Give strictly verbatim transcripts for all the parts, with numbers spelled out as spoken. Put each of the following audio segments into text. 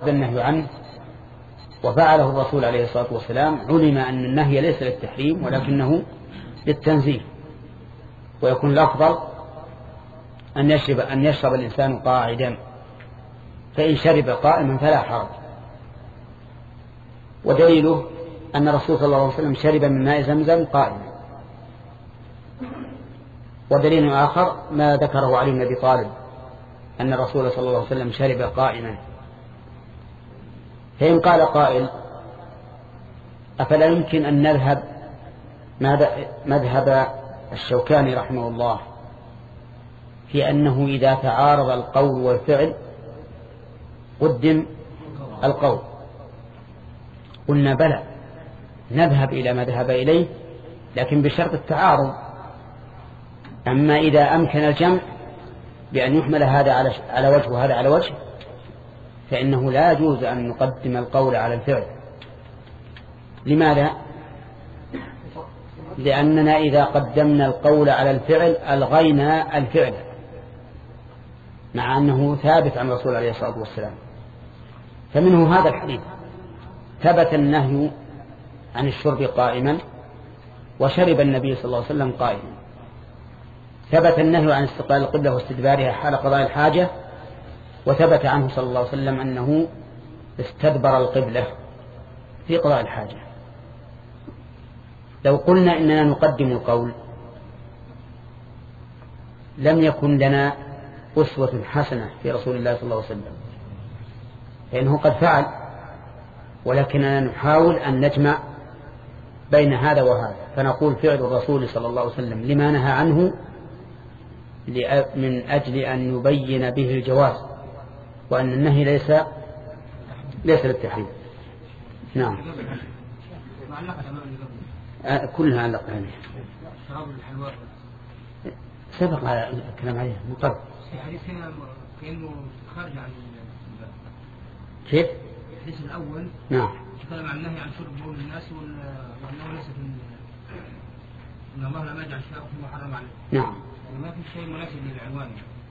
النهي عنه وفعله الرسول عليه الصلاة والسلام علم أن النهي ليس للتحريم ولكنه للتنزيه، ويكون الأفضل أن يشرب, أن يشرب الإنسان قاعدا، فإن شرب قائما فلا حرج. ودليله أن الرسول صلى الله عليه وسلم شرب من ماء زمزم قائما. ودليل آخر ما ذكره علي بن أبي طالب أن الرسول صلى الله عليه وسلم شرب قائما. فإن قال قائل أفلا يمكن أن نذهب مذهب الشوكاني رحمه الله في أنه إذا تعارض القول والفعل قدم القول؟ قلنا بلى، نذهب إلى ما ذهب إليه لكن بشرط التعارض. أما إذا أمكن الجمع بأن يحمل هذا على وجه وهذا على وجه فإنه لا يجوز أن نقدم القول على الفعل. لماذا؟ لأننا إذا قدمنا القول على الفعل ألغينا الفعل، مع أنه ثابت عن الرسول عليه الصلاة والسلام. فمنه هذا الحديث ثبت النهي عن الشرب قائما وشرب النبي صلى الله عليه وسلم قائما. ثبت النهي عن استقبال القبلة واستدبارها حال قضاء الحاجة، وثبت عنه صلى الله عليه وسلم أنه استدبر القبلة في قضاء الحاجة. لو قلنا إننا نقدم القول لم يكن لنا أسوة حسنة في رسول الله صلى الله عليه وسلم، لأنه قد فعل، ولكننا نحاول أن نجمع بين هذا وهذا، فنقول فعل الرسول صلى الله عليه وسلم لما نهى عنه من أجل أن يبين به الجواز، وأن النهي ليس ليس للتحريم. نعم. آه كلها علق عليه. سبق على الكلام عليه مقرر. الحديث هنا كأنه خارج عن كيف؟ الحديث الأول نعم تكلم عن النهي عن شرب بول الناس وأنه ليس إن الله لم يجعل شيئا فيما حرم عليه. نعم. وما في شيء مناسب للعنوان.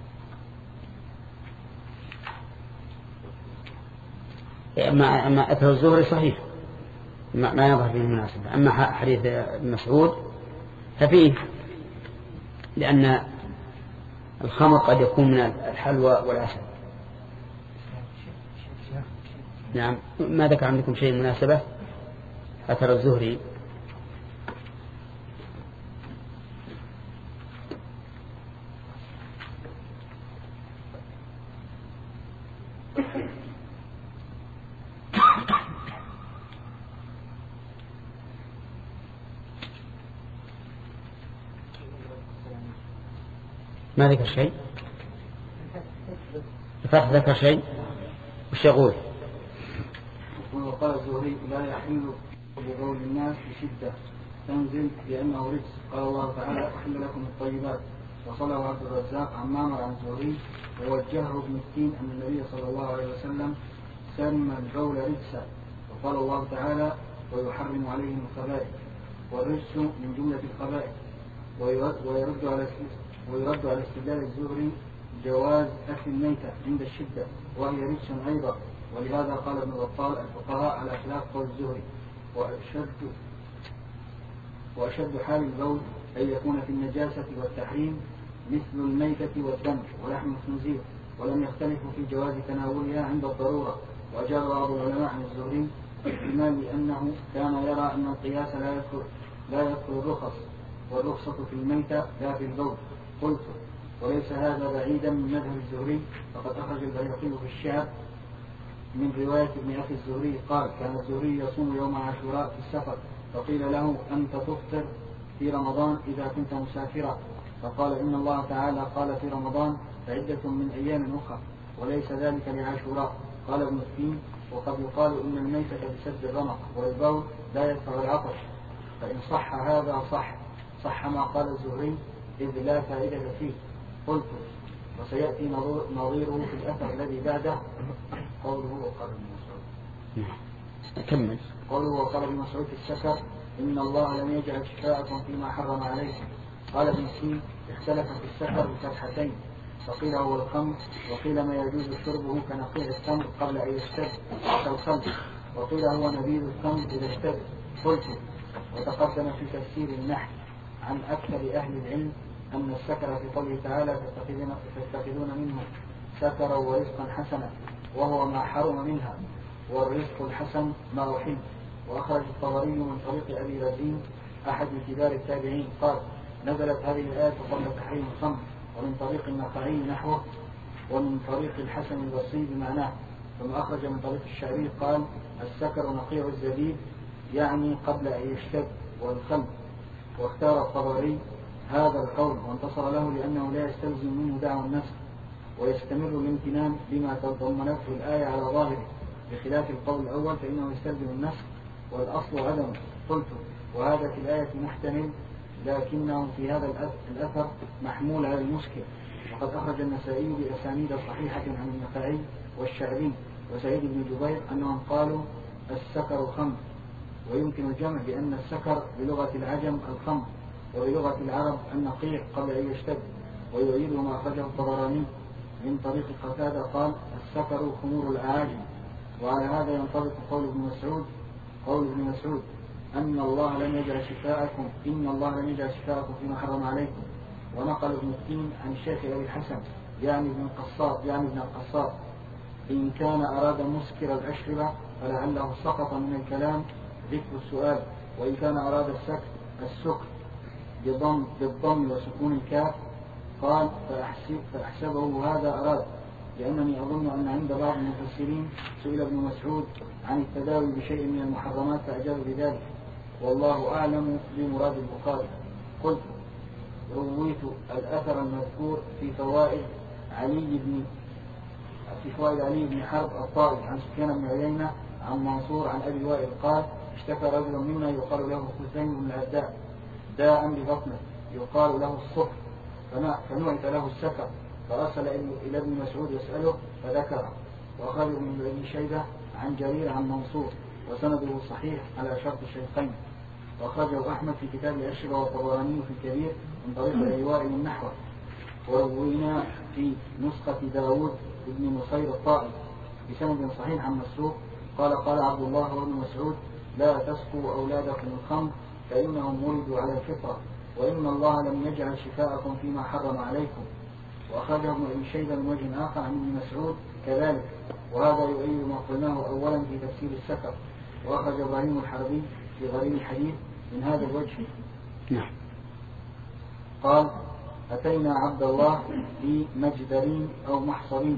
أما أما أثر الزهري صحيح ما, ما يظهر فيه المناسبة. أما حديث مسعود ففيه، لأن الخمر قد يكون من الحلوى والعسل. نعم. ما ذكر عندكم شيء مناسبة أثر الزهري؟ ما ذكر شيء؟ الفتح ذكر شيء؟ وش يقول؟ وقال الزهري لا يحل بقول الناس بشدة تنزل لأنه رجس. قال الله تعالى أحل لكم الطيبات. وصله عبد الرزاق عن معمر عن الزهري ووجهه ابن التين أن النبي صلى الله عليه وسلم سمى البول رجسا. وقال الله تعالى ويحرم عليهم الخبائث، والرجس من جملة الخبائث. ويرد على ويرد على استدلال الزهري جواز أكل الميتة عند الشدة وهي رجس أيضا، ولهذا قال ابن بطال الفقهاء على خلاف قول الزهري. وأشد, وأشد حال البول أن يكون في النجاسة والتحريم مثل الميتة والدم ولحم الخنزير، ولم يختلفوا في جواز تناولها عند الضرورة. وأجاب بعض العلماء عن الزهري احتمال لأنه كان يرى أن القياس لا يذكر لا يذكر الرخص، والرخصة في الميتة لا في البول. قلت وليس هذا بعيدا من مذهب الزهري، فقد أخرج البيهقي في الشعب من رواية ابن أخي الزهري قال كان الزهري يصوم يوم عاشوراء في السفر، فقيل له أنت تفطر في رمضان إذا كنت مسافرا، فقال إن الله تعالى قال في رمضان فعدة من أيام أخرى وليس ذلك لعاشوراء. قال ابن التين وقد يقال إن الميتة بسد الرمق والبول لا يدفع العطش، فإن صح هذا صح صح ما قال الزهري إذ لا فائدة فيه. قلت وسيأتي نظيره في الأثر الذي بعده قوله وقال ابن مسعود. كمل. قوله وقال ابن مسعود في السكر إن الله لم يجعل شفاءكم فيما حرم عليكم. قال ابن سين اختلف في السكر بفتحتين، وقيل هو الخمر، وقيل ما يجوز شربه كنقيع التمر قبل أن يشتد كالخمر، وقيل هو نبيذ التمر إذا اشتد. قلت وتقدم في تفسير النحل عن أكثر أهل العلم أن السكر في قوله تعالى تتخذون منه سكرا ورزقا حسنا، وهو ما حرم منها، والرزق الحسن ما أحب. وأخرج الطبري من طريق أبي رزين أحد كبار التابعين قال نزلت هذه الآية قبل تحريم الخمر، ومن طريق النخعي نحوه، ومن طريق الحسن البصري بمعناه. ثم أخرج من طريق الشعبي قال السكر نقيع الزبيب يعني قبل أن يشتد والخمر. واختار الطبري هذا القول وانتصر له لأنه لا يستلزم منه دعوى النسخ، ويستمر الامتنان بما تضمنته الآية على ظاهره، بخلاف القول الأول فإنه يستلزم النسخ والأصل عدم. قلت وهذا في الآية محتمل، لكنه في هذا الأثر محمول على المشكل. وقد أخرج النسائي بأسانيد صحيحة عن النخعي والشعبي وسعيد بن جبير أنهم قالوا السكر خمر، ويمكن الجمع بأن السكر بلغة العجم الخمر، وبلغة العرب النقيع قبل أن يشتد. ويؤيده ما أخرجه الطبراني من طريق قتادة قال السكر خمور الأعاجم. وعلى هذا ينطبق قول ابن مسعود قول ابن مسعود أن الله لم يجعل شفاءكم إن الله لم يجعل شفاءكم فيما حرم عليكم. ونقل ابن التين عن الشيخ أبي الحسن يعني ابن القصاب يعني ابن القصاب إن كان أراد مسكر الأشربة فلعله سقط من الكلام ذكر السؤال، وإن كان أراد السكر السكر بضم بالضم وسكون الكاف قال فأحسب فأحسبه هذا أراد، لأنني أظن أن عند بعض المفسرين سئل ابن مسعود عن التداوي بشيء من المحرمات فأجاب بذلك، والله أعلم بمراد البخاري. قلت رويت الأثر المذكور في فوائد علي بن في فوائد علي بن حرب الطائي عن سفيان بن عيينة عن منصور عن أبي وائل قال اشتكى رجل منا يقال له خثيم بن العداء داء ببطنه يقال له الصفر، فنعت له السكر، فأرسل إلى ابن مسعود يسأله فذكره. وأخرج ابن أبي شيبة عن جرير عن منصور وسنده صحيح على شرط الشيخين. وأخرجه أحمد في كتاب الأشربة والطبراني في الكبير من طريق أبي وائل النحو. وروينا في نسخة داود بن نصير الطائي بسند صحيح عن مسروق قال قال عبد الله وابن مسعود لا تسقوا أولادكم الخمر فإنهم ولدوا على الفطرة، وإن الله لم يجعل شفاءكم فيما حرم عليكم. وأخرجه ابن أبي شيبة من وجه آخر عن ابن مسعود كذلك، وهذا يؤيد ما قلناه أولا في تفسير السكر. وأخرج إبراهيم الحربي في غريب الحديث من هذا الوجه. نعم. قال أتينا عبد الله بمجدرين أو محصرين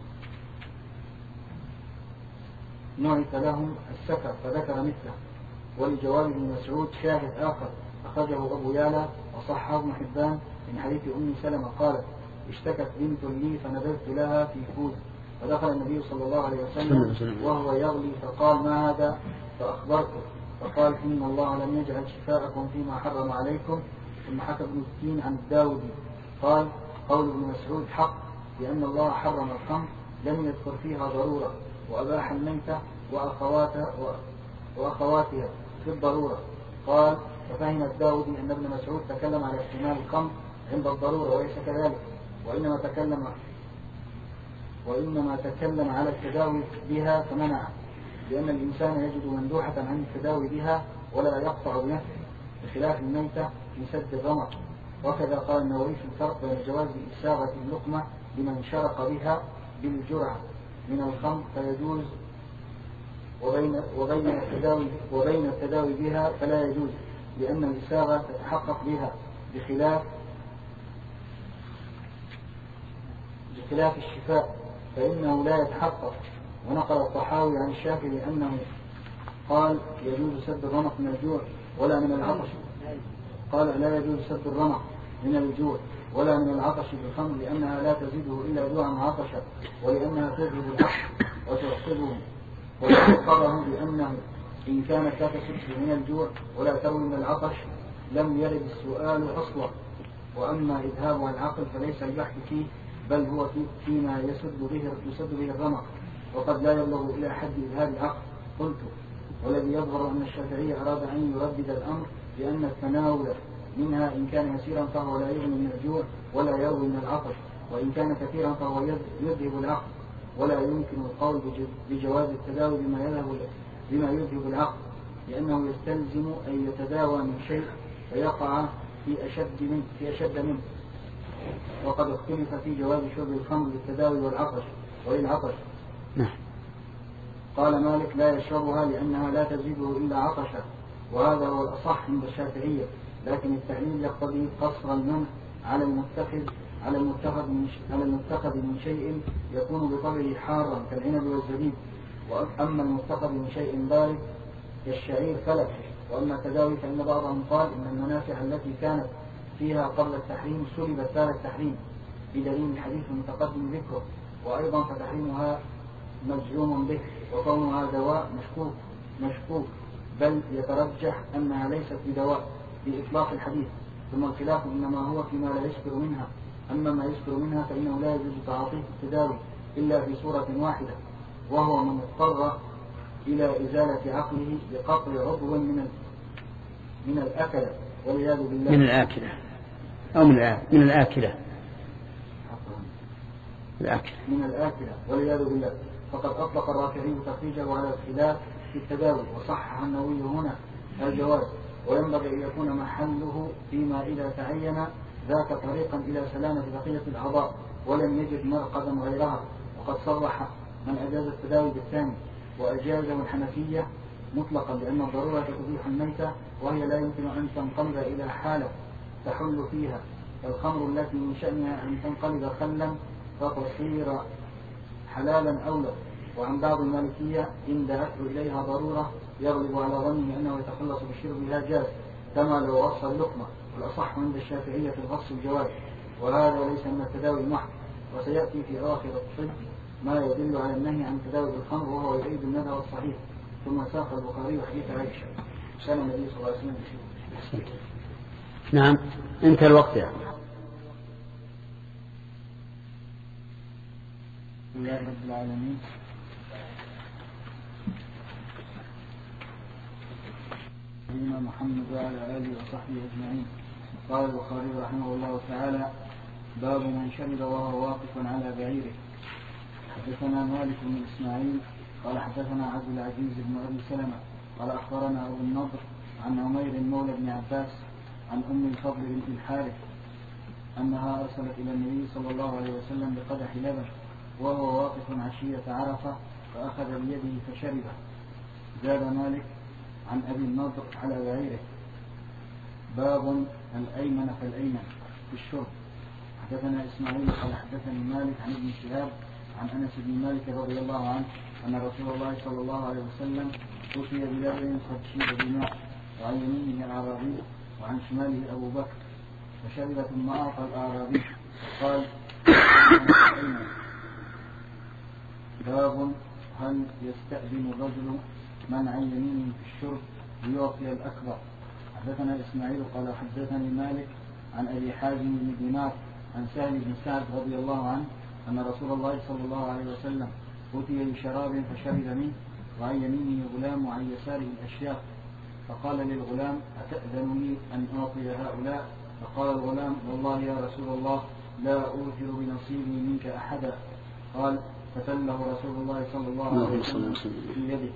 نعت لهم السكر فذكر مثله. ولجواب ابن مسعود شاهد آخر أخرجه أبو يالا وصححه ابن حبان من حديث أم سلمة قالت اشتكت بنت لي فنبذت لها في كوز، فدخل النبي صلى الله عليه وسلم وهو يغلي فقال ما هذا؟ فأخبرته فقال إن الله لم يجعل شفاءكم فيما حرم عليكم. ثم حكى ابن التين عن الداودي قال قول ابن مسعود حق، لأن الله حرم الخمر لم يذكر فيها ضرورة، وأباح الميتة وأخواتها, وأخواتها في الضرورة. قال ففهم الداودي أن ابن مسعود تكلم على احتمال الخمر عند الضرورة وليس كذلك، وإنما تكلم وإنما تكلم على التداوي بها فمنع، لأن الإنسان يجد مندوحة عن التداوي بها ولا يقطع بنفسه، بخلاف الميتة في سد الرمق. وكذا قال النووي في الفرق بين جواز إساغة اللقمة لمن شرق بها بالجرعة من الخمر فيجوز، وبين, وبين, التداوي وبين التداوي بها فلا يجوز، لأن الإساغة تتحقق بها بخلاف بخلاف الشفاء فإنه لا يتحقق. ونقل الطحاوي عن الشافعي أنه قال يجوز سد الرمق من الجوع ولا من العطش، قال لا يجوز سد الرمق من الجوع ولا من العطش بالخمر، لأنها لا تزيده إلا جوعا وعطشا، ولأنها تذهب العطش وتعصبه. وذكره بأنه إن كانت لا تسد من الجوع ولا تروي من العطش لم يرد السؤال أصلا. وأما إذهابها العقل فليس البحث فيه، بل هو فيما يسد به يسد به الرمق، وقد لا يبلغ إلى حد إذهاب العقل. قلت والذي يظهر أن الشافعي أراد أن يردد الأمر لأن التناول منها إن كان يسيرا فهو لا يغني من الجوع ولا يروي من العطش، وإن كان كثيرا فهو يذهب العقل، ولا يمكن القول بجواز التداوي بما يذهب بما يذهب العقل، لأنه يستلزم أن يتداوى من شيء فيقع في أشد منه, في أشد منه. وقد اختلف في جواز شرب الخمر للتداوي والعطش وللعطش. قال مالك لا يشربها لأنها لا تزيده إلا عطشا، وهذا هو الأصح عند الشافعية، لكن التعليل يقتضي قصر المنع على المتخذ على المتخذ من على المتخذ من شيء يكون بطبعه حارا كالعنب والزبيب، وأما المتخذ من شيء بارد كالشعير فلا. وأما التداوي فإن بعضهم قال إن المنافع التي كانت فيها قبل التحريم سلبت بعد التحريم بدليل الحديث المتقدم ذكره، وأيضا فتحريمها مجزوم به، وكونها دواء مشكوك مشكوك بل يترجح أنها ليست بدواء بإطلاق الحديث. ثم الخلاف إنما هو فيما لا يسكر منها، أما ما يسكر منها فإنه لا يجوز تعاطيه التداوي إلا في صورة واحدة، وهو من اضطر إلى إزالة عقله بقطع عضو من من الأكلة والعياذ بالله. من الآكلة أو من من الآكلة الآكلة من الآكلة والعياذ بالله. فقد أطلق الرافعي تخريجه على الخلاف في التداوي، وصحح النووي هنا الجواز، وينبغي أن يكون محله فيما إذا تعين ذاك طريقا إلى سلامة بقية الأعضاء ولم يجد مرقدا غيرها. وقد صرح من أجاز التداوي بالثاني، وأجازه الحنفية مطلقا، لأن الضرورة تبيح الميتة، وهي لا يمكن أن تنقلب إلى حالة تحل فيها، الخمر التي من شأنها أن تنقلب خلا فتصير حلالا أولى. وعن بعض المالكية إن دعته إليها ضرورة يغلب على ظنه أنه يتخلص بشربها جاز، كما لو غص اللقمة. والأصح عند الشافعية في الغص الجواز، وهذا ليس من التداوي المحض. وسيأتي في أواخر الطب ما يدل على النهي عن تداوي بالخمر، وهو يعيد المذهب الصحيح. ثم ساق البخاري حديث عائشة كان النبي صلى الله عليه وسلم بشيء. نعم انتهى الوقت يعني. بسم الله رب العالمين. سيدنا محمد وعلى آله وصحبه أجمعين. قال البخاري رحمه الله تعالى: باب من شرب وهو واقف على بعيره. حدثنا مالك بن إسماعيل قال حدثنا عبد العزيز بن أبي سلمة قال أخبرنا أبو النضر عن عمير مولى بن عباس عن أم الفضل بنت الحارث أنها أرسلت إلى النبي صلى الله عليه وسلم بقدح لبن وهو واقف عشية عرفة، فأخذ بيده فشربه. زاد مالك عن أبي النضر على بعيره. باب الأيمن فالأيمن في الشرب. حدثنا إسماعيل قال حدثني مالك عن ابن شهاب عن أنس بن مالك رضي الله عنه أن رسول الله صلى الله عليه وسلم أتي بلبن قد شيب بماء، وعن يمينه الأعرابي وعن شماله أبو بكر، فشرب ثم أعطى الأعرابي فقال: باب هل يستأذن الرجل من عن يمينه في الشرب ليعطي الأكبر. حدثنا إسماعيل قال حدثني مالك عن أبي حازم بن دينار عن سهل بن سعد رضي الله عنه أن رسول الله صلى الله عليه وسلم أتي بشراب فشرب منه، وعن يمينه غلام وعن يساره الأشياخ، فقال للغلام: أتأذن لي أن أعطي هؤلاء؟ فقال الغلام: والله يا رسول الله لا أوثر بنصيبي منك أحدا. قال: فتله رسول الله صلى الله عليه وسلم في يده.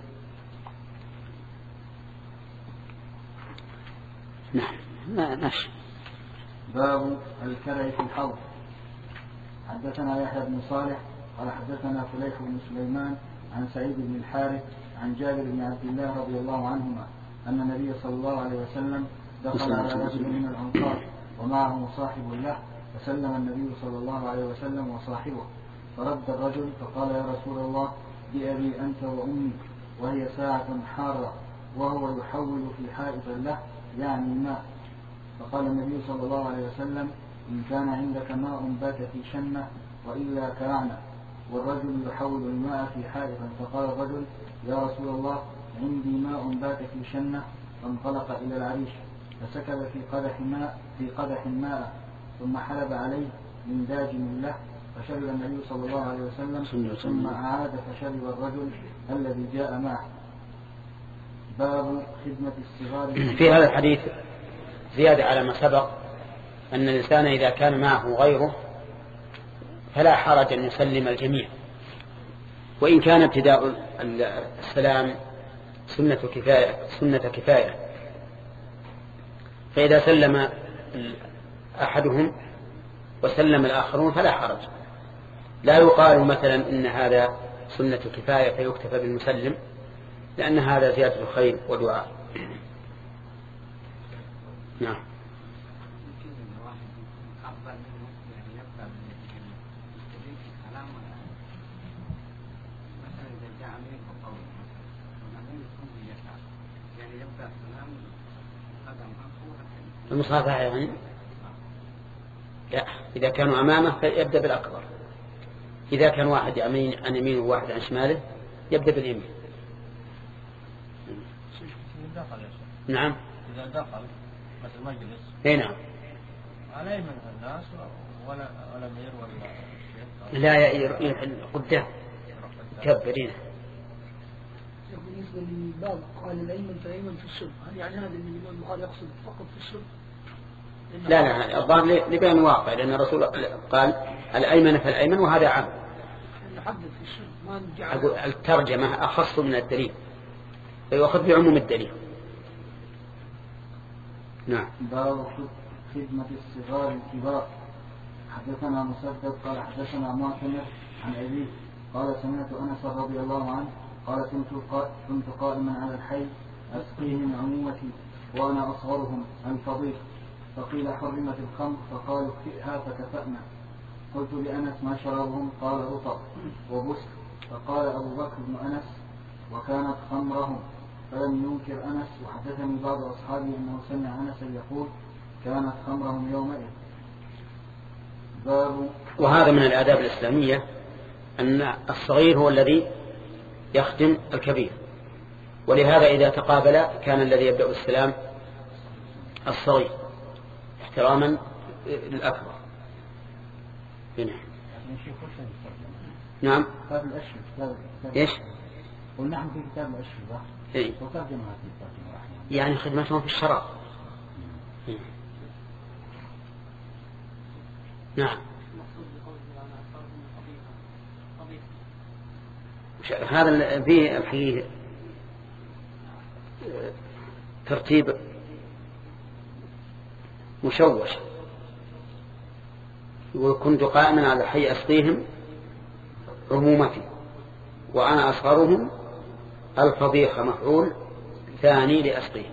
ماشي. باب الكرع في الحوض. حدثنا يحيى بن صالح قال حدثنا فليح بن سليمان عن سعيد بن الحارث عن جابر بن عبد الله رضي الله عنهما أن النبي صلى الله عليه وسلم دخل على رجل من الأنصار ومعه صاحب له، فسلم النبي صلى الله عليه وسلم وصاحبه، فرد الرجل فقال: يا رسول الله بأبي أنت وأمي، وهي ساعة حارة، وهو يحول في حائط له يعني الماء. فقال النبي صلى الله عليه وسلم: إن كان عندك ماء بات في شنة وإلا كرعنا. والرجل يحول الماء في حائط. فقال الرجل: يا رسول الله عندي ماء بات في شنة. فانطلق إلى العريش فسكب في قدح ماء في قدح ماء ثم حلب عليه من داجن له، فشرب النبي صلى الله عليه وسلم ثم أعاد فشرب الرجل الذي جاء معه. باب خدمة الصغار. في هذا الحديث زيادة على ما سبق، أن الإنسان إذا كان معه غيره فلا حرج أن يسلم الجميع، وإن كان ابتداء السلام سنة كفاية, سنة كفاية فإذا سلم أحدهم وسلم الآخرون فلا حرج. لا يقال مثلا إن هذا سنة كفاية فيكتفى بالمسلم، لأن هذا زيادة الخير ودعاء. نعم. المصافحة يعني لا، إذا كانوا أمامه فيبدأ بالأكبر، إذا كان واحد عن يمينه وواحد عن شماله يبدأ باليمين. نعم. إذا دخل مثل المجلس اي نعم على يمين الناس ولا ولا مير ولا الشيخ لا يحل قدام كبرين. بالنسبة للباب قال الأيمن فالأيمن في السر، هل يعني هذا اللي الإمام البخاري يقصد فقط في السر؟ لا لا الظاهر لبيان واقع، لأن الرسول قال الأيمن فالأيمن وهذا عام. أقول الترجمة أخص من الدليل فيأخذ بعموم الدليل. نعم. باب خدمة الصغار الكبار. حدثنا مسدد قال حدثنا معتمر عن أبيه قال سمعت أنس رضي الله عنه قال كنت قائما على الحي أسقيه من عمومتي وأنا أصغرهم الفضيل، فقيل حرمت الخمر فقالوا اكفئها فكفأنا. قلت لأنس ما شرابهم؟ قال رطب وبسك. فقال أبو بكر بن أنس وكانت خمرهم، فلم ينكر أنس. وحدثني بعض أصحابي أنه سمع أنس يقول كانت خمرهم يومئذ. باب. وهذا من الآداب الإسلامية أن الصغير هو الذي يخدم الكبير، ولهذا إذا تقابل كان الذي يبدأ بالسلام الصغير احتراما للأكبر. هنا. نعم. كتاب الأشهر. إيش؟ ونحن في كتاب الأشهر. إيه. يعني خدمتهم في الشراب. نعم. هذا فيه الحقيقة ترتيب مشوش. وكنت قائما على حي أسقيهم عمومتي وأنا أصغرهم الفضيخة مفعول ثاني لأسقيهم.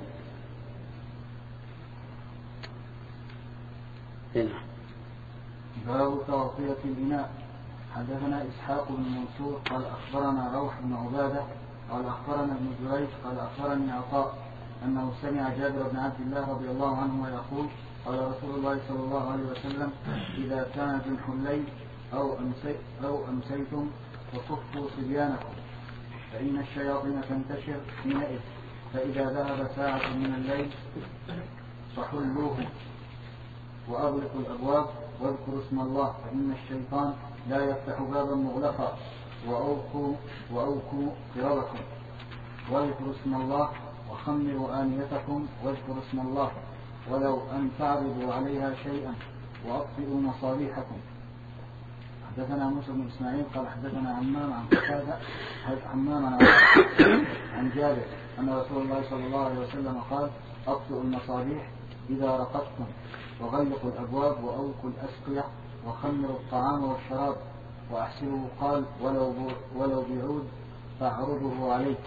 هنا. باب تغطية الإناء. حدثنا إسحاق بن منصور قال أخبرنا روح بن عبادة قال أخبرنا ابن جريج قال أخبرني عطاء أنه سمع جابر بن عبد الله رضي الله عنه يقول قال رسول الله صلى الله عليه وسلم إذا كان جنح الليل أو, أمسي أو أمسيتم فصفوا صبيانكم فإن الشياطين تنتشر حينئذ، فإذا ذهب ساعة من الليل فحلوه وأغلقوا الأبواب واذكروا اسم الله فإن الشيطان لا يفتح بابا مغلقا وأوكوا, وأوكوا قربكم واذكروا اسم الله وخمروا آنيتكم واذكروا اسم الله ولو أن تعرضوا عليها شيئا وأطفئوا مصابيحكم. حدثنا موسى بن إسماعيل قال حدثنا عمام عن قتادة عمام عن جابر أن رسول الله صلى الله عليه وسلم قال أطفئوا المصابيح إذا رقدتم وغلقوا الأبواب وأوكوا الأسقية وخمروا الطعام والشراب وأحسنوا قال ولو, ولو بعود فاعرضه عليه.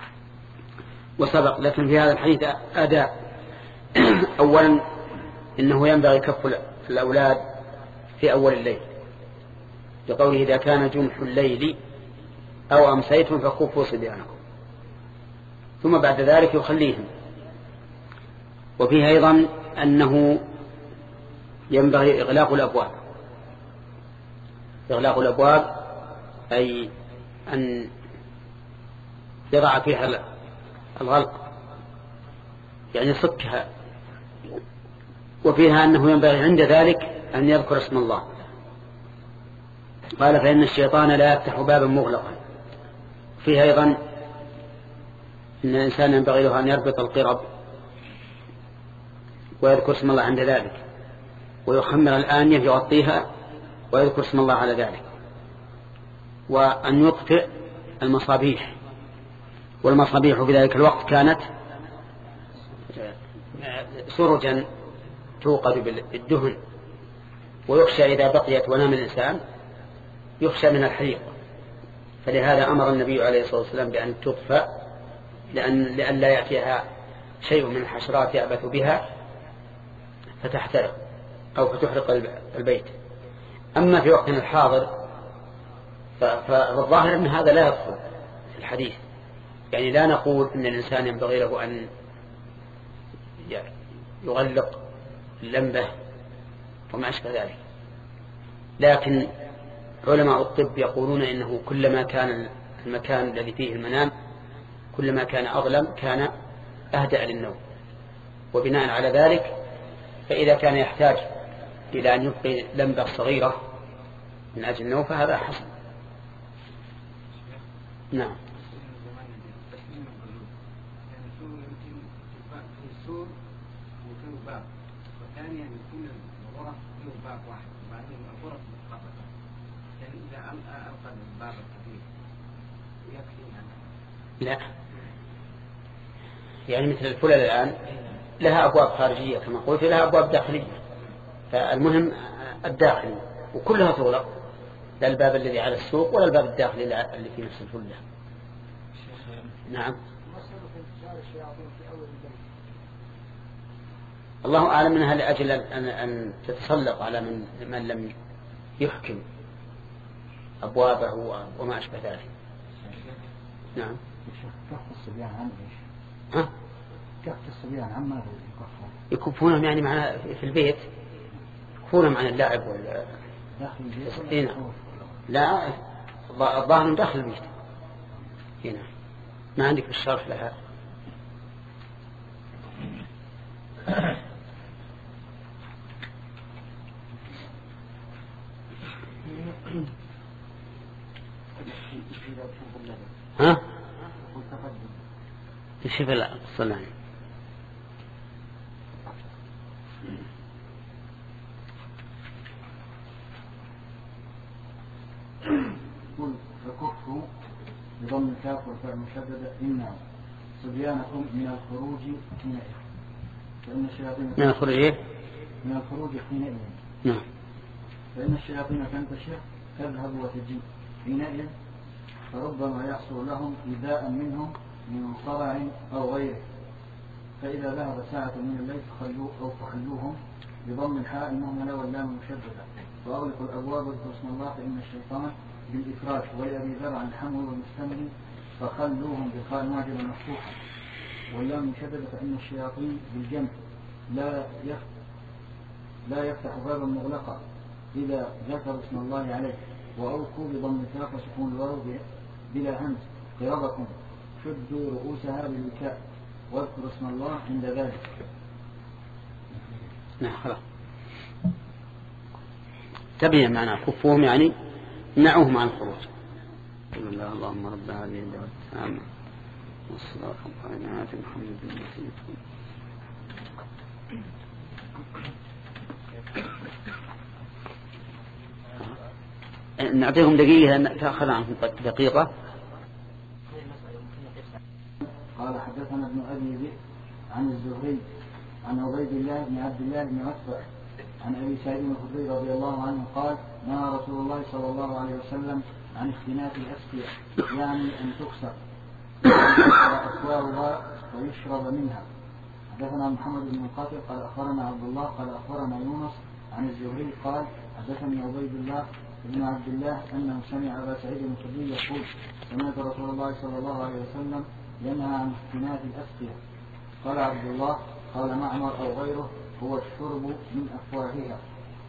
وسبق لكن في هذا الحديث أداء. أولا إنه ينبغي كف الأولاد في أول الليل بقوله إذا كان جنح الليل أو أمسيتم فكفوا صبيانكم، ثم بعد ذلك يخليهم. وفيه أيضا أنه ينبغي إغلاق الأبواب. إغلاق الأبواب أي أن يضع فيها الغلق يعني صكها. وفيها أنه ينبغي عند ذلك أن يذكر اسم الله. قال فإن الشيطان لا يفتح بابا مغلقا. فيها أيضا أن الإنسان ينبغي له أن يربط القرب ويذكر اسم الله عند ذلك ويخمر الآنية يغطيها ويذكر اسم الله على ذلك. وأن يطفئ المصابيح، والمصابيح في ذلك الوقت كانت سرجا توقد بالدهن، ويخشى إذا بقيت ونام الإنسان يخشى من الحريق، فلهذا أمر النبي عليه الصلاة والسلام بأن تطفأ لأن لئلا يأتيها شيء من الحشرات يعبث بها فتحترق أو فتحرق البيت. أما في وقتنا الحاضر فالظاهر أن هذا لا يدخل في الحديث، يعني لا نقول أن الإنسان ينبغي له أن يغلق اللمبة وما أشبه ذلك، لكن علماء الطب يقولون إنه كلما كان المكان الذي فيه المنام كلما كان أظلم كان أهدأ للنوم، وبناء على ذلك فإذا كان يحتاج إلى أن يبقي لمبة صغيرة من أجل النوم فهذا حسن. نعم. وثانيا يكون الغرف له باب واحد وبعدين الغرف متطابقة، يعني إذا ألقى الباب الكبير يكفي يعني. لا، يعني مثل الفلل الآن لها أبواب خارجية كما قلت، لها أبواب داخلية، فالمهم الداخلي وكلها تغلق، لا الباب الذي على السوق ولا الباب الداخلي اللي في نفس الفلة. نعم. الله أعلم منها لأجل أن تتسلط على من, من لم يحكم أبوابه وما أشبه ذلك. نعم. كف الصبيان عن إيش؟ ها؟ كف الصبيان عن ماذا يكفون؟ يكفونهم يعني معنا في البيت، يكفونهم عن اللعب وال. داخل البيت؟ هنا. لا، الظاهر داخل البيت. هنا. ما عندك بالشرح لها. ها؟ شوف الصلاة. قل فكفوا بضم الكاف والفاء المشددة إمنعوا صبيانكم من الخروج حينئذ، فإن الشياطين من الخروج من الخروج حينئذ. نعم. فإن الشياطين تنتشر تذهب وتجيء حينئذ، فربما يحصل لهم إيذاء منهم من صرع أو غيره، فإذا ذهب ساعة من الليل فخلوه أو فحلوهم بضم الحاء المهملة واللام المشددة، وأغلقوا الأبواب واذكروا اسم الله فإن الشيطان بالإفراج، ولأبي ذر عن حمل والمستمر فخلوهم بالخاء المعجمة المفتوحة واللام المشددة، فإن الشياطين بالجمع لا يفتح لا يفتح بابا مغلقا إذا ذكر اسم الله عليه. وأوكوا بضم الكاف وسكون الواو بلا همز قربكم شدوا رؤوسها بالوكاء واذكروا اسم الله عند ذلك. نعم خلاص. تبين معنى كفوهم يعني منعوهم عن الخروج. بسم الله اللهم رب هذه الدعوة التامة والصلاة والسلام على محمد المسيح. نعطيهم دقيقة تأخذ عنهم دقيقة. قال حدثنا ابن أبي ذئب عن الزهري عن عبيد الله بن عبد الله بن عتبة عن أبي سعيد الخدري رضي الله عنه قال نهى رسول الله صلى الله عليه وسلم عن اختناق الأسقية، يعني أن تكسر أكوابها ويشرب منها. حدثنا محمد بن القاتل قال أخبرنا عبد الله قال أخبرنا يونس عن الزهري قال حدثني عبيد الله بن عبد الله أنه سمع أبا سعيد الخدري يقول سمعت رسول الله صلى الله عليه وسلم ينهى عن اختناق الأسقية. قال عبد الله قال معمر أو غيره هو الشرب من أفواهها.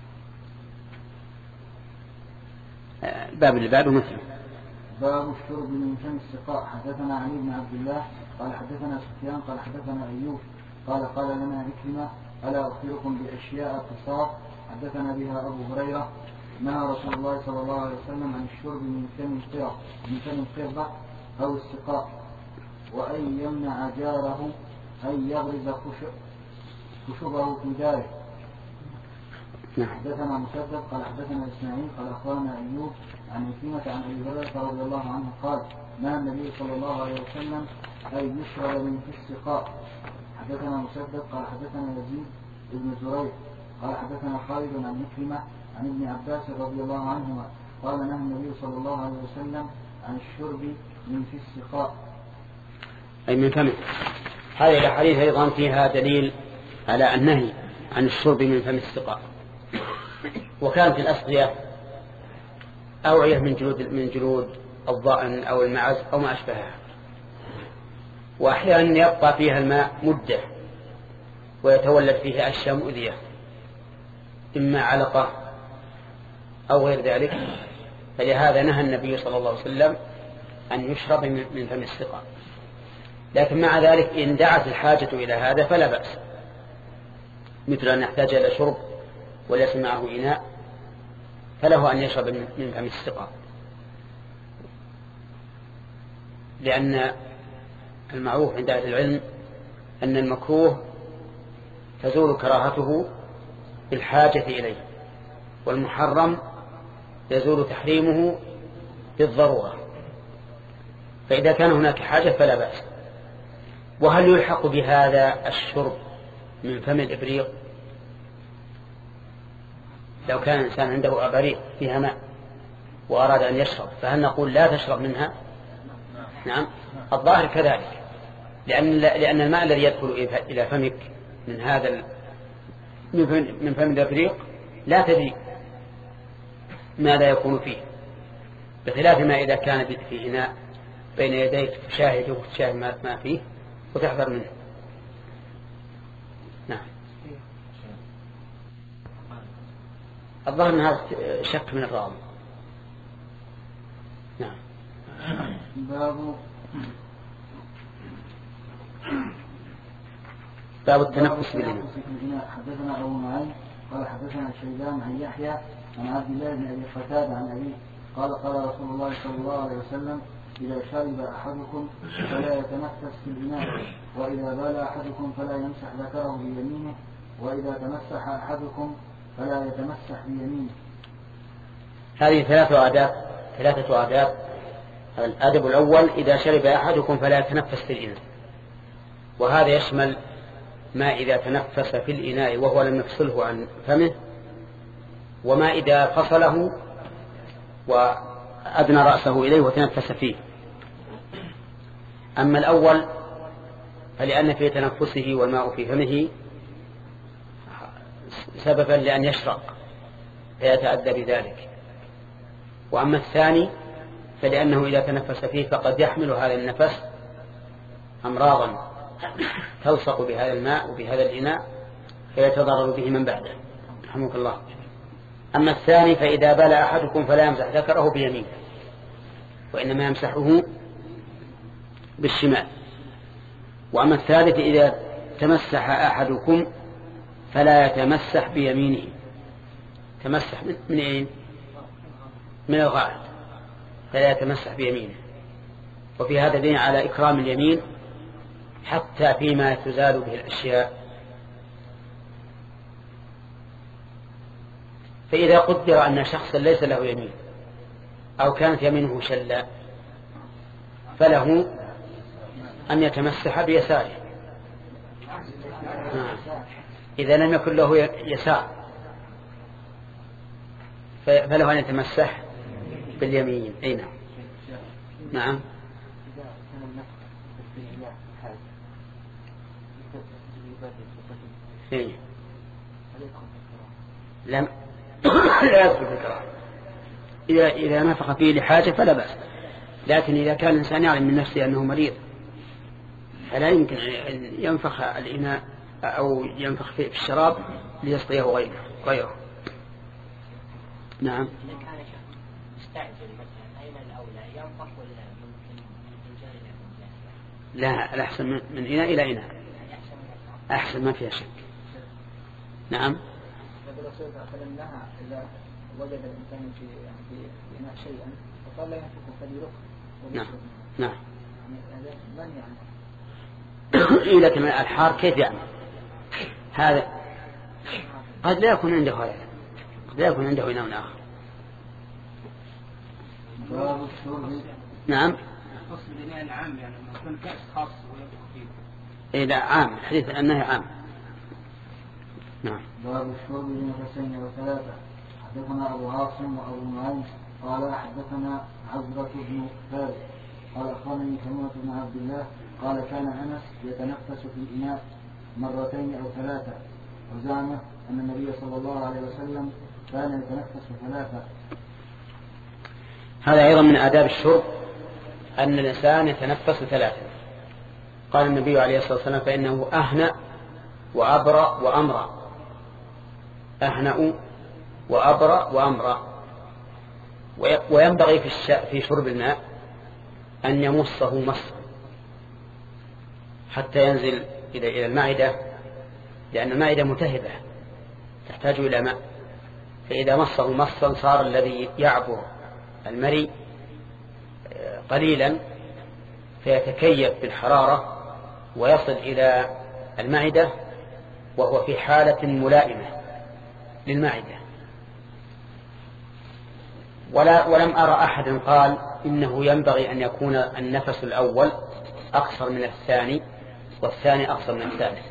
باب اللي بعده مثل باب الشرب من فم السقاء. حدثنا علي بن عبد الله قال حدثنا سفيان قال حدثنا أيوب قال قال لنا عكرمة ألا أخبركم بأشياء قصار حدثنا بها أبو هريرة نهى رسول الله صلى الله عليه وسلم عن الشرب من فم القرى من فم القربة أو السقاء، وأن يمنع جاره أن يغرز خشبه في داره. نعم. حدثنا مسدد قال حدثنا إسماعيل قال أخبرنا أيوب عن كلمة عن أبي هريرة رضي الله عنه قال نهى النبي صلى الله عليه وسلم أن يشرب من في السقاء. حدثنا مسدد قال حدثنا يزيد بن زريع قال حدثنا خالد عن مكرمة عن ابن عباس رضي الله عنهما قال نهى النبي صلى الله عليه وسلم عن الشرب من في السقاء أي من فمه. هذه الأحاديث أيضا فيها دليل على النهي عن الشرب من فم السقاء. وكانت الأسقية أوعية من جلود من جلود الضأن أو المعز أو ما أشبهها، وأحيانا يبقى فيها الماء مدة ويتولد فيه أشياء مؤذية إما علقة أو غير ذلك، فلهذا نهى النبي صلى الله عليه وسلم أن يشرب من فم السقاء. لكن مع ذلك إن دعت الحاجة إلى هذا فلا بأس، مثل أن يحتاج إلى شرب وليس معه إناء فله أن يشرب من فم السقاء، لأن المعروف عند أهل العلم أن المكروه تزول كراهته بالحاجة إليه، والمحرم يزول تحريمه بالضرورة، فإذا كان هناك حاجة فلا بأس. وهل يلحق بهذا الشرب من فم الإبريق؟ لو كان الإنسان عنده أبريق فيها ماء وأراد أن يشرب فهل نقول لا تشرب منها؟ نعم، الظاهر كذلك، لأن لأن الماء الذي يدخل إلى فمك من هذا من فم الإبريق لا تدري ماذا يكون فيه، بخلاف ما إذا كان في إناء بين يديك تشاهده وتشاهد ما فيه وتحذر منه. نعم. الظاهر أن هذا شك من الراوي. نعم. باب باب التنفس بالإناء. حدثنا أبو معين قال حدثنا شيبان عن يحيى عن عبد الله بن أبي قتادة عن أبيه قال قال رسول الله صلى الله عليه وسلم إذا شرب أحدكم فلا يتنفس في الإناء، وإذا بال أحدكم فلا يمسح ذكره بيمينه، وإذا تمسح أحدكم فلا يتمسح بيمينه. هذه ثلاثة آداب ثلاثة آداب. الأدب الأول إذا شرب أحدكم فلا يتنفس في الإناء، وهذا يشمل ما إذا تنفس في الإناء وهو لم يفصله عن فمه، وما إذا فصله وأدنى رأسه إليه وتنفس فيه. أما الأول فلأن في تنفسه والماء في فمه سببا لأن يشرق فيتأذى بذلك، وأما الثاني فلأنه إذا تنفس فيه فقد يحمل هذا النفس أمراضا تلصق بهذا الماء وبهذا الإناء فيتضرر به من بعده. رحمك الله. أما الثاني فإذا بال أحدكم فلا يمسح ذكره بيمينه، وإنما يمسحه بالشمال. وأما الثالث إذا تمسح أحدكم فلا يتمسح بيمينه. تمسح من, من أين؟ من الغائط، فلا يتمسح بيمينه. وفي هذا دين على إكرام اليمين حتى فيما تزال به الأشياء. فإذا قدر أن شخصا ليس له يمين أو كانت يمينه شلا فله أن يتمسح بيساره. إذا لم يكن له يسار فله أن يتمسح باليمين. أي نعم. نعم. إيه؟ لم لا يدخل في الكراهة. إذا إذا نفخ فيه لحاجة فلا بأس، لكن إذا كان الإنسان يعلم من نفسه أنه مريض فلا يمكن أن ينفخ الإناء أو ينفخ في الشراب ليسقيه غيره غيره. نعم. إذا كان مستعجل مثلا أين الأولى ينفخ ولا يمكن الفنجان إلى فنجان؟ لا، الأحسن من إناء إلى إناء أحسن، ما فيها شك. نعم. فلنها إذا وجد الإنسان في في إناء شيئا فقال لا ينفخ فليرق. نعم نعم. هذا من يعني؟ إيه لكن الحار كيف يعني؟ هذا قد لا يكون عنده هذا لا يكون عنده إناء آخر. باب الشرب. نعم. الفصل بناء العام يعني لما يكون كأس خاص ويبقى فيه. إيه لا عام، الحديث أنه عام. نعم. باب الشرب بنفسين وثلاثة. حدثنا أبو عاصم وأبو نعيم قال حدثنا عزرة بن ثابت قال أخبرني حمية بن عبد الله قال كان أنس يتنفس في الإناء مرتين أو ثلاثة، وزعم أن النبي صلى الله عليه وسلم كان يتنفس ثلاثة. هذا أيضا من آداب الشرب أن الإنسان يتنفس ثلاثة. قال النبي عليه الصلاة والسلام فإنه أهنأ وأبرأ وأمرأ. أهنأ وأبرأ وأمرأ. وينبغي في شرب الماء أن يمصه مصا حتى ينزل إلى المعدة، لأن المعدة متهبة تحتاج إلى ماء، فإذا مصه مصا صار الذي يعبر المري قليلا فيتكيف بالحرارة ويصل إلى المعدة وهو في حالة ملائمة للمعدة. ولا ولم أرى أحد قال إنه ينبغي أن يكون النفس الأول أقصر من الثاني والثاني أقصر من الثالث،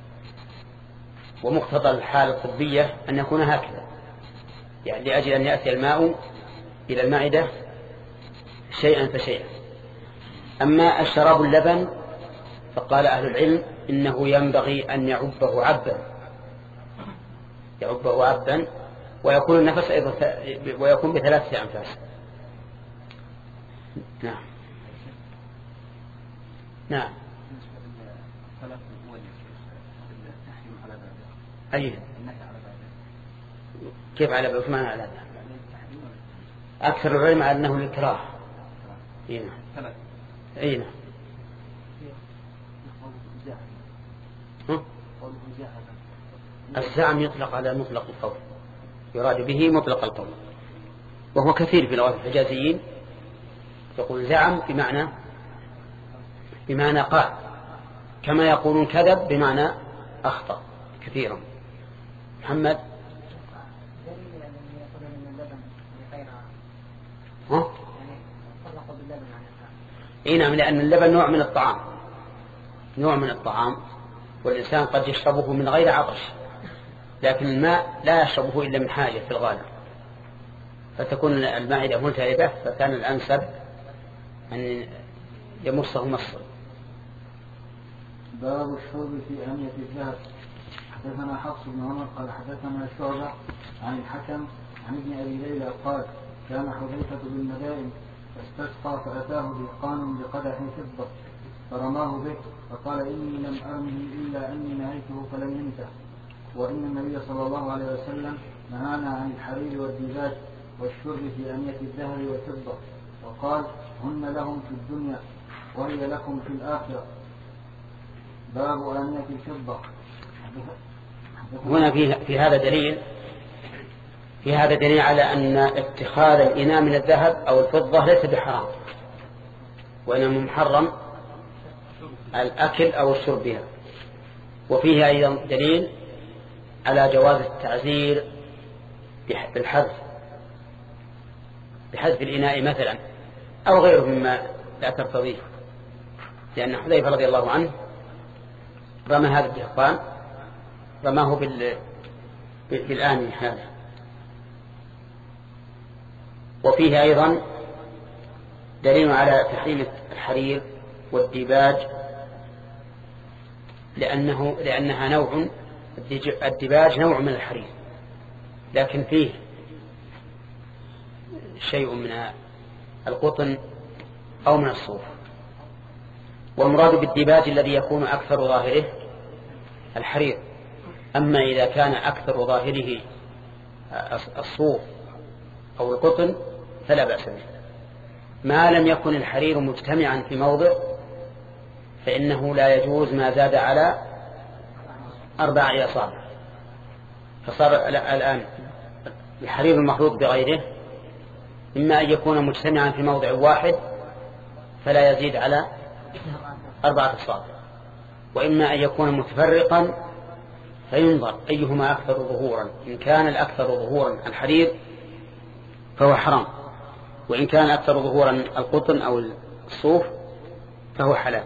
ومقتضى الحالة الطبية أن يكون هكذا، يعني لأجل أن يأتي الماء إلى المعدة شيئا فشيئا. أما الشراب اللبن فقال أهل العلم إنه ينبغي أن يعبه عبا يعبه عبا ويكون النفس أيضا ويكون بثلاثة أنفاس. نعم. نعم. أيه. كيف على باب؟ ما على باب. أكثر العلم على أنه الإكراه. إيه. إيه. الزعم يطلق على مطلق القول، يراد به مطلق القول، وهو كثير في لغات الحجازيين يقول زعم بمعنى بمعنى قال، كما يقولون كذب بمعنى أخطأ كثيرا. محمد. ها؟ إيه نعم، لأن اللبن نوع من الطعام نوع من الطعام والإنسان قد يشربه من غير عطش، لكن الماء لا يشربه إلا من حاجة في الغالب، فتكون المعدة ملتهبة، فكان الأنسب أن يمصه مصر. باب الشرب في أنية الذهب. حدثنا حفص بن عمر قال حدثنا شعبة عن الحكم عن ابن أبي ليلى قال كان حذيفة بالمدائن فاستسقى فأتاه دهقان بقدح فضة فرماه به فقال إني لم أرمه إلا أني نهيته فلم ينته، وإن النبي صلى الله عليه وسلم نهانا عن الحرير والديباج والشرب في أنية الذهب والفضة، وقال هن لهم في الدنيا وهي لكم في الآخرة. باب آنية الفضة. هنا في, في هذا دليل في هذا دليل على أن اتخاذ الإناء من الذهب أو الفضة ليس بحرام، وإنما محرم الأكل أو الشرب بها. وفيه أيضا دليل على جواز التعزير بالحذف بحذف الإناء مثلا أو غيره مما لا ترتضيه، لأن حذيفة رضي الله عنه رمى هذا الدهقان رماه بال... بالآن هذا. وفيه أيضا دليل على تحريم الحرير والديباج، لأنه لأنها نوع الديباج نوع من الحرير، لكن فيه شيء من القطن أو من الصوف. والمراد بالديباج الذي يكون أكثر ظاهره الحرير، أما إذا كان أكثر ظاهره الصوف أو القطن فلا بأس به، ما لم يكن الحرير مجتمعا في موضع فإنه لا يجوز ما زاد على أربع أصابع. فصار الآن الحرير المخلوط بغيره إما أن يكون مجتمعا في موضع واحد فلا يزيد على أربعة أصابع، وإما أن يكون متفرقا فينظر أيهما أكثر ظهورا. إن كان الأكثر ظهورا الحرير فهو حرام، وإن كان أكثر ظهورا القطن أو الصوف فهو حلال.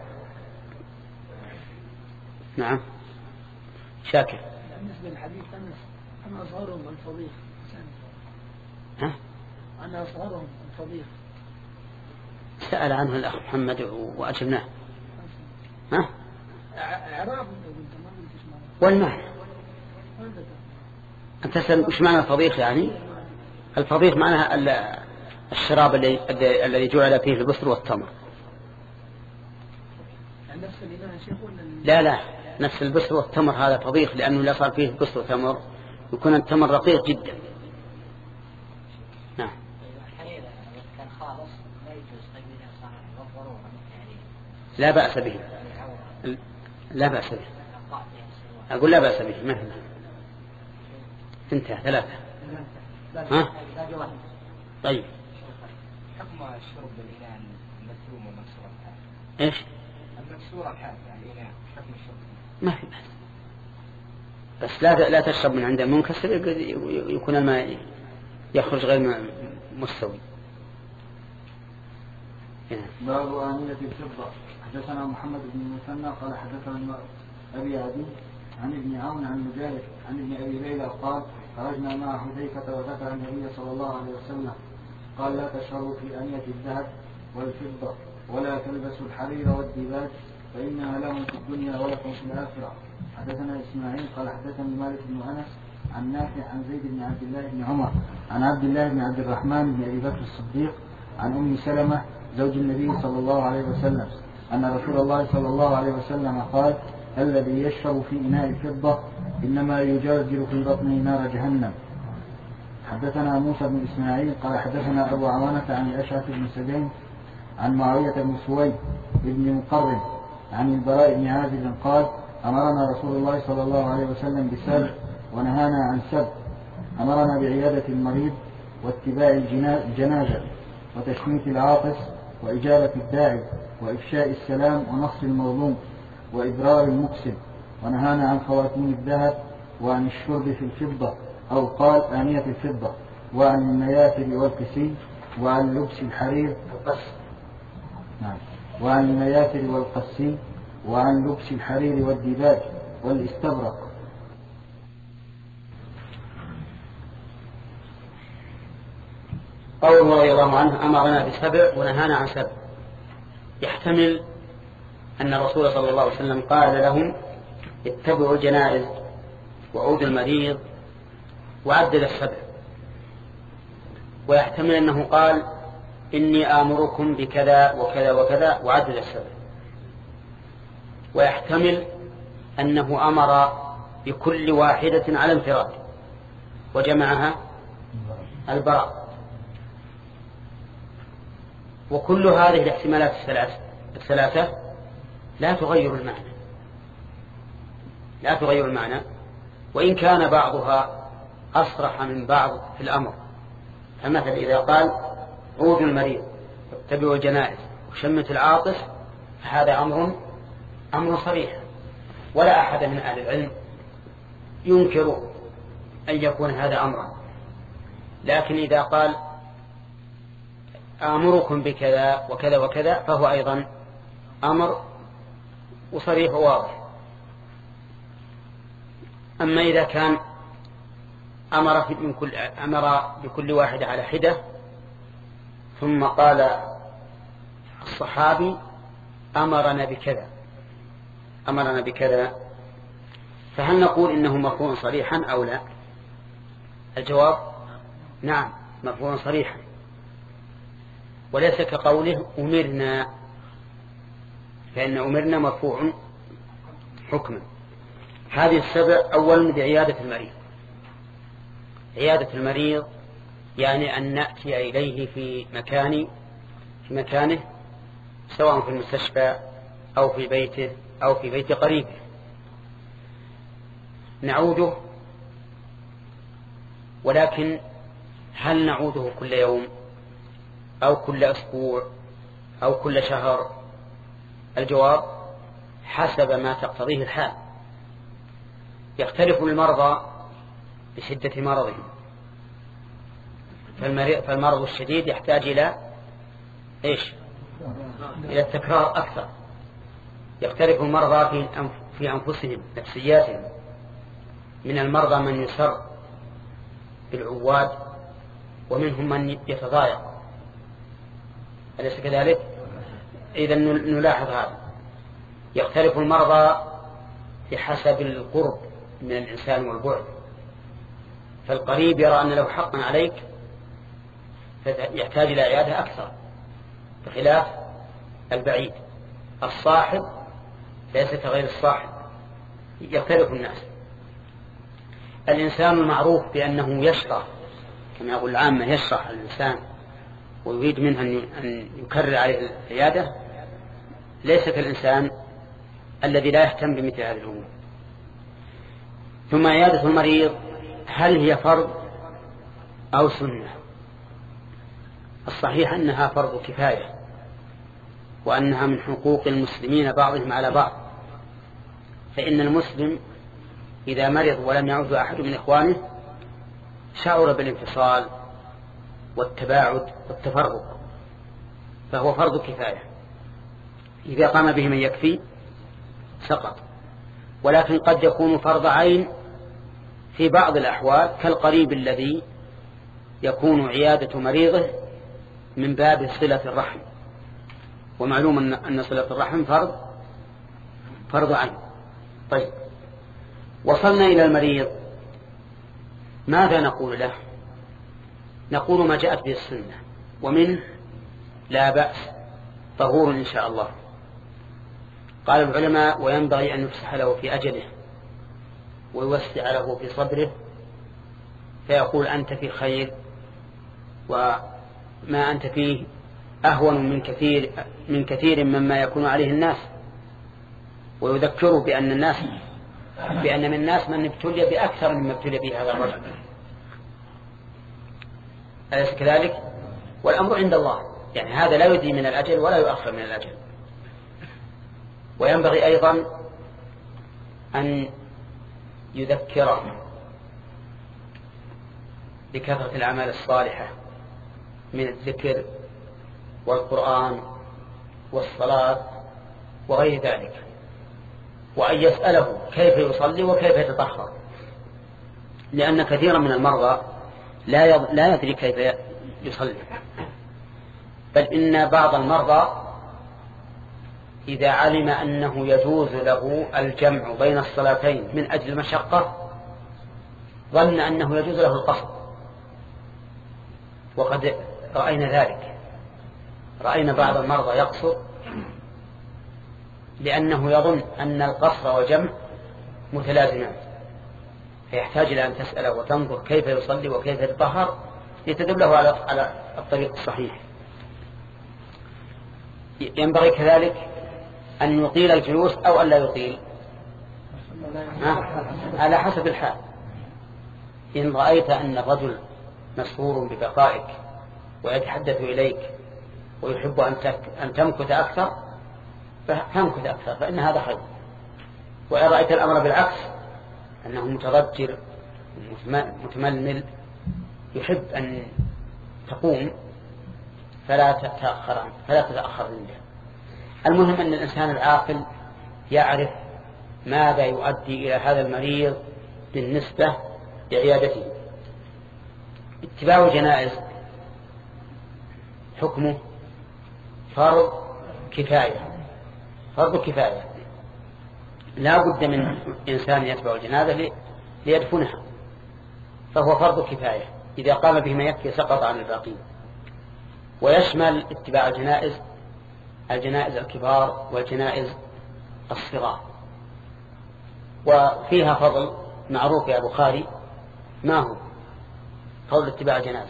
نعم شاكر. بالنسبة للحديث أنس أنا أصغرهم الفضيح، ها؟ أنا أصغرهم الفضيح سأل عنه الأخ محمد وأجبناه. ها؟ إعراب والمعنى أنت تسأل وش معنى الفضيح؟ يعني الفضيح معناها الشراب الذي الذي جعل فيه البصر والتمر. نفس الإناء يا شيخ ولا؟ لا لا، نفس البصر والتمر هذا فضيح، لأنه لا صار فيه بصر وتمر يكون التمر رقيق جدا. نعم. لا بأس به، لا بأس به، أقول لا بأس به. مثلا انتهى ثلاثة. ها؟ طيب حكم الشرب بالإناء المسروم والمكسور الحاد؟ إيش؟ المكسور الحاد يعني الإناء حكم الشرب ما في بأس، بس لا لا تشرب من عند منكسر يكون الماء يخرج غير مستوي. باب آنية الفضة. حدثنا محمد بن المثنى قال حدثنا أبي عدي عن ابن عون عن مجاهد عن ابن أبي ليلى قال خرجنا مع حذيفة وذكر النبي صلى الله عليه وسلم قال لا تشربوا في آنية الذهب والفضة ولا تلبسوا الحرير والديباج فإنها لهم في الدنيا ولكم في الآخرة. حدثنا إسماعيل قال حدثني مالك بن أنس عن نافع عن زيد بن عبد الله بن عمر عن عبد الله بن عبد الرحمن بن أبي بكر الصديق عن أم سلمة زوج النبي صلى الله عليه وسلم أن رسول الله صلى الله عليه وسلم قال الذي يشرب في إناء الفضة إنما يجرجر في بطنه نار جهنم. حدثنا موسى بن إسماعيل قال حدثنا أبو عوانة عن الأشعث بن سجين عن معاوية بن سويد بن مقرن عن البراء بن عازب قال أمرنا رسول الله صلى الله عليه وسلم بسبع ونهانا عن سبع. أمرنا بعيادة المريض واتباع الجنازة وتشميت العاطس وإجابة الداعي وإفشاء السلام ونصر المظلوم وإبرار المفسد. ونهانا عن خواتيم الذهب وعن الشرب في الفضة أو قال آنية الفضة وعن المياتر والقسي وعن لبس الحرير نعم وعن المياتر والقسي وعن لبس الحرير والديباج والاستبرق. قول رضي الله عنه أمرنا بسبع ونهانا عن سبع، يحتمل أن الرسول صلى الله عليه وسلم قال لهم اتبعوا الجنائز وعودوا المريض وعدل السبع، ويحتمل أنه قال إني آمركم بكذا وكذا وكذا وعدل السبع، ويحتمل أنه أمر بكل واحدة على انفراد وجمعها البراء. وكل هذه الاحتمالات الثلاثة لا تغير المعنى لا تغير المعنى وإن كان بعضها أصرح من بعض في الأمر. فمثلا إذا قال عودوا المريض واتبعوا الجنائز وشمت العاطس فهذا أمر أمر صريح، ولا أحد من أهل العلم ينكر أن يكون هذا أمرا. لكن إذا قال آمركم بكذا وكذا وكذا فهو أيضا أمر وصريح وواضح. أما إذا كان أمر, من كل أمر بكل واحد على حدة ثم قال الصحابي أمرنا بكذا أمرنا بكذا فهل نقول إنه مرفوع صريحا أو لا؟ الجواب نعم مرفوع صريحا، وليس كقوله أمرنا، فإن أمرنا مرفوع حكما. هذه السبع أولا بعيادة المريض. عيادة المريض يعني أن نأتي إليه في مكان في مكانه سواء في المستشفى أو في بيته أو في بيت قريبه، نعوده. ولكن هل نعوده كل يوم أو كل أسبوع أو كل شهر؟ الجواب حسب ما تقتضيه الحال. يختلف المرضى بشدة مرضهم، فالمرض الشديد يحتاج إلى إيش؟ إلى التكرار أكثر. يختلف المرضى في أنفسهم نفسياتهم، من المرضى من يسر بالعواد ومنهم من يتضايق، أليس كذلك؟ إذن نلاحظ هذا. يختلف المرضى بحسب القرب من الإنسان والبعد، فالقريب يرى أن له حقا عليك فيحتاج إلى عيادة أكثر بخلاف البعيد. الصاحب ليس كغير الصاحب، يختلف الناس. الإنسان المعروف بأنه يشرح كما يقول العامة، يشرح الإنسان ويريد منه أن يكرر عليه العيادة، ليس كالإنسان الذي لا يهتم بمثل هذه الأمور. ثم عيادة المريض هل هي فرض أو سنة؟ الصحيح أنها فرض كفاية، وأنها من حقوق المسلمين بعضهم على بعض. فإن المسلم إذا مرض ولم يعود أحد من إخوانه شعر بالانفصال والتباعد والتفرق، فهو فرض كفاية. إذا قام به من يكفي سقط. ولكن قد يكون فرض عين في بعض الأحوال، كالقريب الذي يكون عيادة مريضه من باب صلة الرحم، ومعلوم أن صلة الرحم فرض فرض عين. طيب، وصلنا إلى المريض، ماذا نقول له؟ نقول ما جاءت به السنة، ومنه لا بأس طهور إن شاء الله. قال العلماء: وينبغي أن يفسح له في أجله ويوسع له في صدره، فيقول أنت في خير، وما أنت فيه أهون من كثير من كثير مما يكون عليه الناس، ويذكره بأن الناس بأن من الناس من ابتلي بأكثر مما ابتلي به هذا الرجل. أليس كذلك؟ والأمر عند الله، يعني هذا لا يدي من الأجل ولا يؤخر من الأجل. وينبغي أيضا أن يذكره بكثرة الأعمال الصالحة من الذكر والقرآن والصلاة وغير ذلك، وأن يسأله كيف يصلي وكيف يتطهر، لأن كثيرا من المرضى لا لا يدري كيف يصلي. بل إن بعض المرضى إذا علم أنه يجوز له الجمع بين الصلاتين من أجل المشقة ظن أنه يجوز له القصر، وقد رأينا ذلك. رأينا بعض المرضى يقصر لأنه يظن أن القصر والجمع متلازمان، فيحتاج إلى أن تسأله وتنظر كيف يصلي وكيف يتطهر لتدل له على الطريق الصحيح. ينبغي كذلك أن يطيل الجلوس أو أن لا يطيل على حسب الحال. إن رأيت أن الرجل مسرور ببقائك ويتحدث إليك ويحب أن تمكث أكثر فامكث أكثر، فإن هذا خير. وإن رأيت الأمر بالعكس، أنه متضجر متململ يحب أن تقوم، فلا تتأخر فلا تتأخر عنده. المهم أن الإنسان العاقل يعرف ماذا يؤدي إلى هذا المريض بالنسبة لعيادته. اتباع الجنائز حكمه فرض كفاية، فرض كفاية، لا بد من إنسان يتبع الجنازة ليدفنها، فهو فرض كفاية. إذا قام به ما يكفي سقط عن الباقين. ويشمل اتباع الجنائز الجنائز الكبار والجنائز الصغار. وفيها فضل معروف يا بخاري، ما هو فضل اتباع الجنازة؟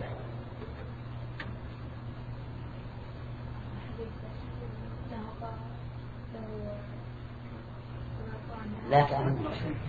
لا تعلم.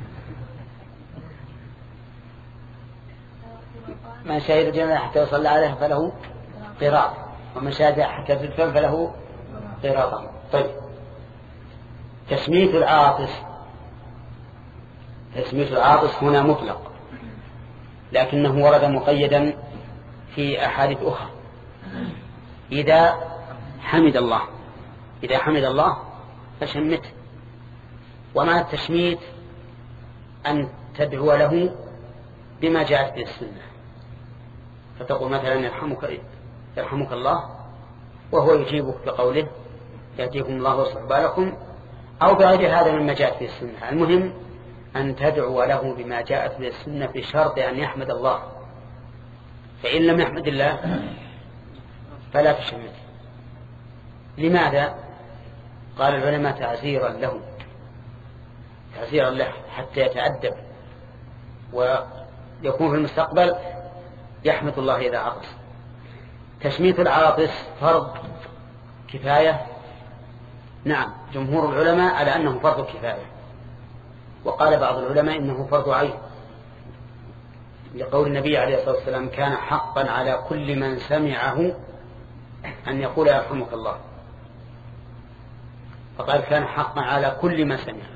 من شهد الجنازة حتى يصلى عليها فله قراط، ومن شهد حتى تدفن فله قراطا. طيب، تشميت العاطس تسمية العاطس هنا مطلق، لكنه ورد مقيدا في أحاديث أخرى. إذا حمد الله إذا حمد الله فشمته. ومع التشميت أن تدعو له بما جاءت به السنة، فتقول مثلا يرحمك, يرحمك الله، وهو يجيبك بقوله يأتيكم الله ويصلح بالكم، أو بغير هذا مما جاءت به السنة. المهم أن تدعو له بما جاءت به السنة بشرط أن يحمد الله، فإن لم يحمد الله فلا تشمته. لماذا؟ قال العلماء تعزيرا له تعزيرا له حتى يتأدب ويكون في المستقبل يحمد الله إذا عطس. تشميت العاطس فرض كفاية. نعم، جمهور العلماء على أنه فرض كفاية، وقال بعض العلماء إنه فرض عين، لقول النبي عليه الصلاة والسلام كان حقا على كل من سمعه أن يقول يرحمك الله، فقال كان حقا على كل من سمعه،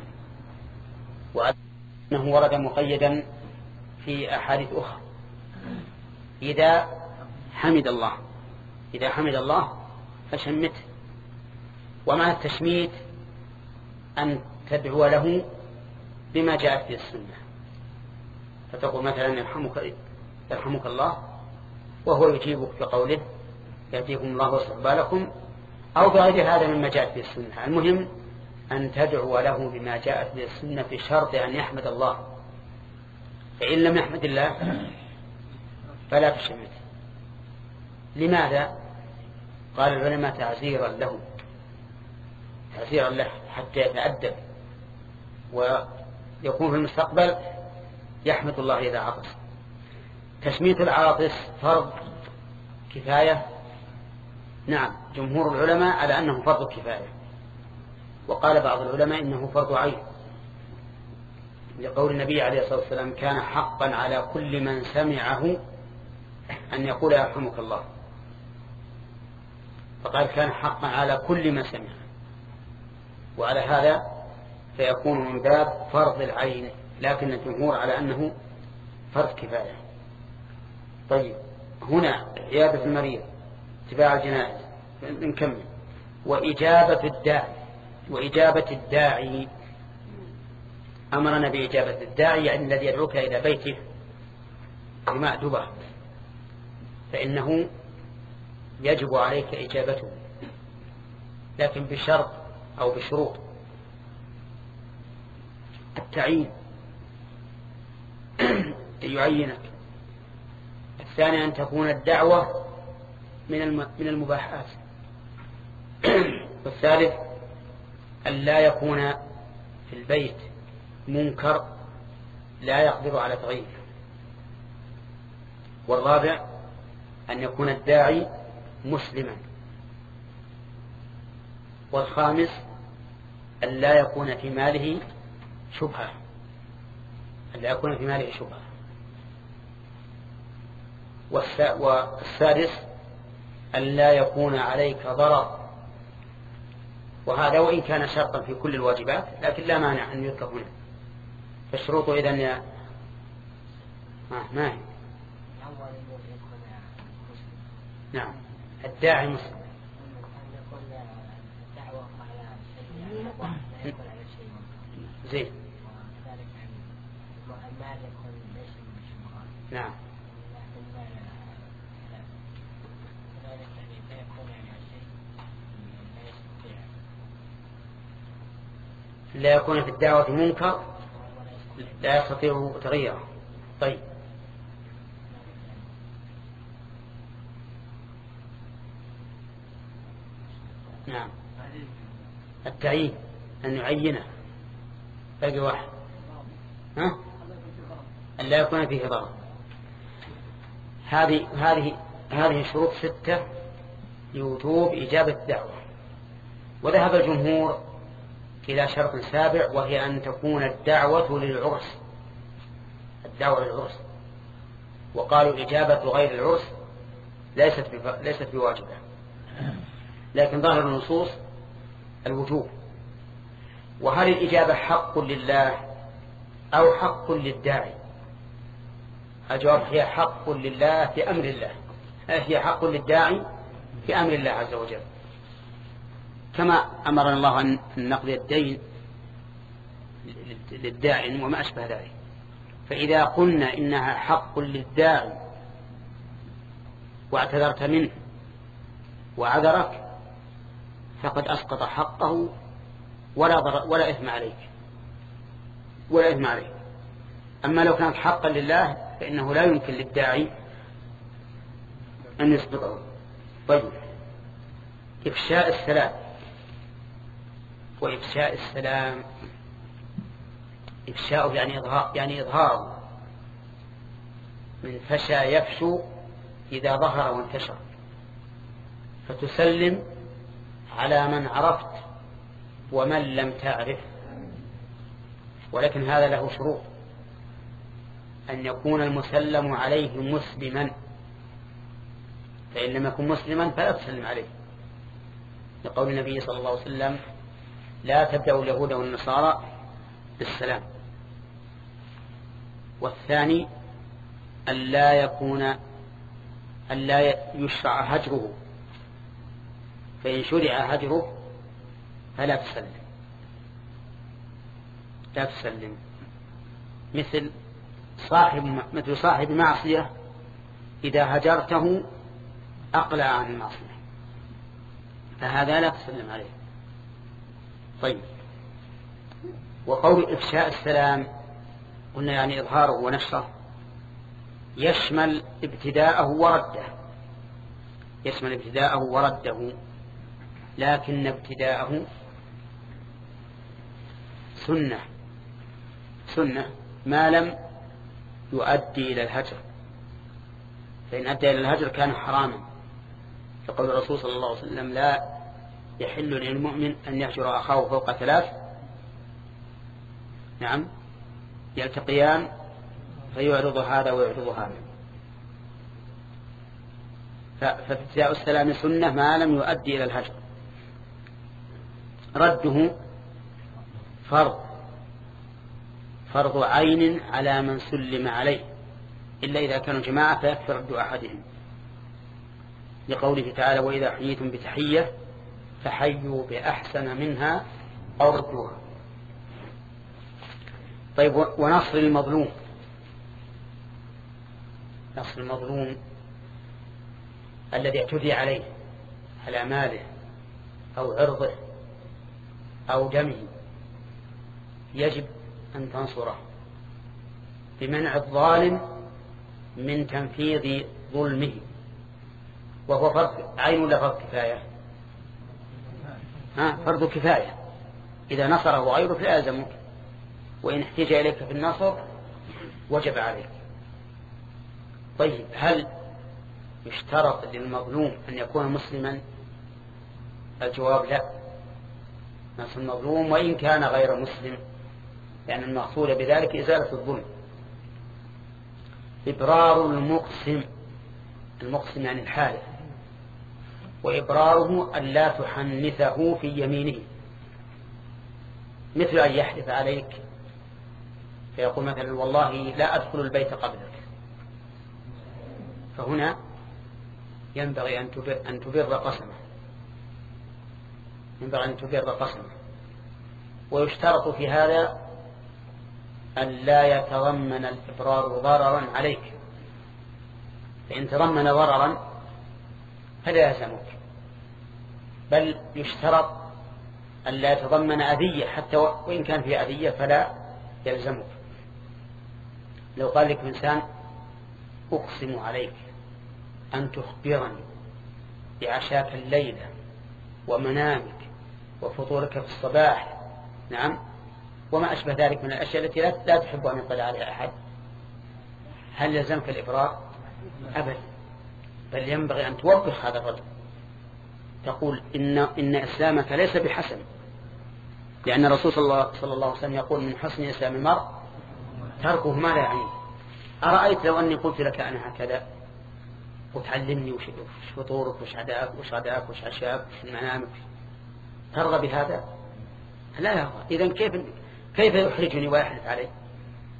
وأنه ورد مقيدا في أحاديث أخرى. إذا حمد الله إذا حمد الله فشمته. ومع التشميت أن تدعو له بما جاءت به السنة، فتقول مثلا يرحمك, يرحمك الله، وهو يجيبك بقوله يأتيكم الله ويصلح بالكم، أو بغير هذا مما جاءت به السنة. المهم أن تدعو له بما جاءت به السنة بشرط أن يحمد الله، فإن لم يحمد الله فلا تشمته. لماذا؟ قال العلماء تعزيرا له تعزيرا له حتى يتأدب ويكون في المستقبل يحمد الله إذا عطس. تشميت العاطس فرض كفاية. نعم، جمهور العلماء على أنه فرض كفاية، وقال بعض العلماء إنه فرض عين، لقول النبي عليه الصلاة والسلام كان حقا على كل من سمعه أن يقول يرحمك الله، فقال كان حقا على كل من سمعه، وعلى هذا فيكون من باب فرض العين، لكن الجمهور على أنه فرض كفاية. طيب، هنا عيادة المريض، اتباع الجنائز، نكمل. وإجابة الداعي وإجابة الداعي أمرنا بإجابة الداعي، يعني الذي يدعوك إلى بيته بمأدبة، فإنه يجب عليك إجابته، لكن بشرط أو بشروط. التعيين يعينك. الثاني أن تكون الدعوة من من المباحات. والثالث أن لا يكون في البيت منكر لا يقدر على تغييره. والرابع أن يكون الداعي مسلما. والخامس أن لا يكون في ماله شبهة أن لا يكون في ماله شبهة. والسادس أن لا يكون عليك ضرر، وهذا وإن كان شرطا في كل الواجبات لكن لا مانع أن يذكر هنا. فالشروط إذن يا ما هي؟ نعم، الداعي مسلم. زين. نعم. لا يكون في الدعوة منكر لا يستطيع تغييره. طيب، نعم. التعيين أن يعينه. باقي واحد، ها؟ أن لا يكون فيه ضرر. هذه هذه هذه شروط ستة لوجوب إجابة الدعوة. وذهب الجمهور إلى شرط سابع، وهي أن تكون الدعوة للعرس الدعوة للعرس وقالوا إجابة غير العرس ليست ليست بواجبة، لكن ظاهر النصوص الوجوب. وهل الإجابة حق لله أو حق للداعي؟ الجواب هي حق لله في أمر الله، هي حق للداعي في أمر الله عز وجل، كما أمرنا الله أن نقضي الدين للداعي وما أشبه ذلك. فإذا قلنا إنها حق للداعي واعتذرت منه وعذرك فقد أسقط حقه ولا ضر ولا إثم عليك ولا إثم عليك. أما لو كانت حقا لله فإنه لا يمكن للداعي أن يسقطه. طيب، إفشاء السلام وإفشاء السلام إفشاء يعني إظهار يعني إظهار من فشى يفشو إذا ظهر وانتشر، فتسلم على من عرفت ومن لم تعرف، ولكن هذا له شروط: أن يكون المسلم عليه مسلما، فإن لم يكن مسلما فلا تسلم عليه، لقول النبي صلى الله عليه وسلم: لا تبدأوا اليهود والنصارى بالسلام. والثاني ألا يكون ألا يشرع هجره، فإن شرع هجره فلا تسلم لا تسلم مثل صاحب مثل صاحب معصية إذا هجرته أقلع عن المعصية، فهذا لا تسلم عليه. طيب، وقول إفشاء السلام قلنا يعني إظهاره ونشره، يشمل ابتداءه ورده يشمل ابتداءه ورده لكن ابتداءه سنة سنة ما لم يؤدي إلى الهجر، فإن أدى إلى الهجر كان حراما، فقول الرسول صلى الله عليه وسلم: لا يحل للمؤمن أن يهجر أخاه فوق ثلاث، نعم، يلتقيان فيعرض هذا ويعرض هذا. فابتداء السلام سنة ما لم يؤدي إلى الهجر. رده فرض فرض عين على من سلم عليه، إلا إذا كانوا جماعة فيكفي رد أحدهم، لقوله تعالى: وإذا حييتم بتحية فحيوا بأحسن منها أو ردوها. طيب، ونصر المظلوم نصر المظلوم الذي اعتدي عليه على ماله أو عرضه أو دمه، يجب أن تنصره بمنع الظالم من تنفيذ ظلمه، وهو فرض عين ولا فرض كفاية؟ ها، فرض كفاية. إذا نصره غيره فلا يلزمك، وإن احتاج إليك في النصر وجب عليك. طيب، هل يشترط للمظلوم أن يكون مسلما؟ الجواب لا، نصر المظلوم وإن كان غير مسلم، لأن المقصود بذلك إزالة الظلم. إبرار المقسم المقسم يعني الحالف، وإبراره أن لا تحنثه في يمينه، مثل أن يحلف عليك فيقول مثلا: والله لا أدخل البيت قبلك، فهنا ينبغي أن تبر قسمه ينبغي أن تبر قسمه ويشترط في هذا أن لا يتضمن الإبرار ضررا عليك، فإن تضمن ضررا فلا يلزمك، بل يشترط أن لا يتضمن أذية، حتى وإن كان في أذية فلا يلزمك. لو قال لك إنسان: أقسم عليك أن تخبرني بعشاك الليلة ومنامك وفطورك في الصباح، نعم، وما أشبه ذلك من الأشياء التي لا تحب أن يطلع عليها أحد، هل يلزمك الإبرار؟ أبدا، بل ينبغي أن توبخ هذا الرجل، تقول: إن, إن إسلامك ليس بحسن، لأن الرسول صلى الله, صلى الله عليه وسلم يقول: من حسن إسلام المرء تركه ما لا يعنيه. أرأيت لو أني قلت لك أنا هكذا وتعلمني وش فطورك وش عداك وش غداك وش عشاك وش منامك، ترضى بهذا؟ لا يرضى. إذن كيف كيف يحرجني ويحلف علي؟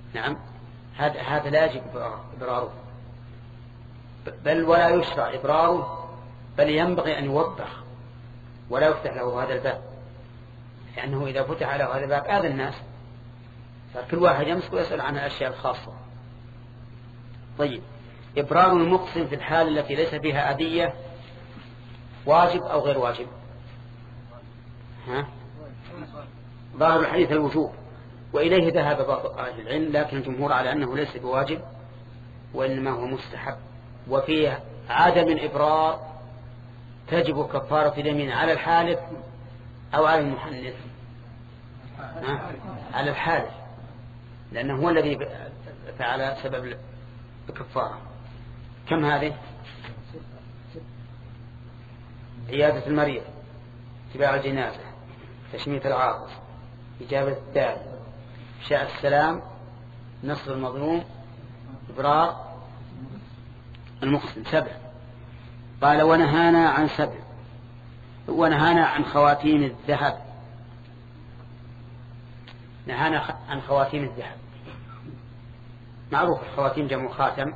نعم هذا هذا لا يجب إبراره، بل ولا يشرع إبراره، بل ينبغي أن يوبخ ولا يفتح له هذا الباب، لأنه إذا فتح له هذا الباب آذى الناس، فكل واحد يمسك ويسأل عن الأشياء الخاصة. طيب، إبرار المقسم في الحال التي ليس فيها أذية واجب أو غير واجب؟ ها؟ ظاهر الحديث الوجوب، وإليه ذهب بعض أهل العلم، لكن الجمهور على أنه ليس بواجب وإنما هو مستحب. وفي عدم الإبرار تجب كفارة اليمين على الحالف أو على المحنث؟ على الحالف، لأنه هو الذي فعل سبب الكفارة. كم هذه؟ عيادة المريض، اتباع الجنازة، تشميت العاطس، إجابة الداعي، إفشاء السلام، نصر المظلوم، إبرار المقسم. سبع. قال ونهانا عن سبع، ونهانا عن خواتيم الذهب. نهانا عن خواتيم الذهب، معروف الخواتيم جمع خاتم،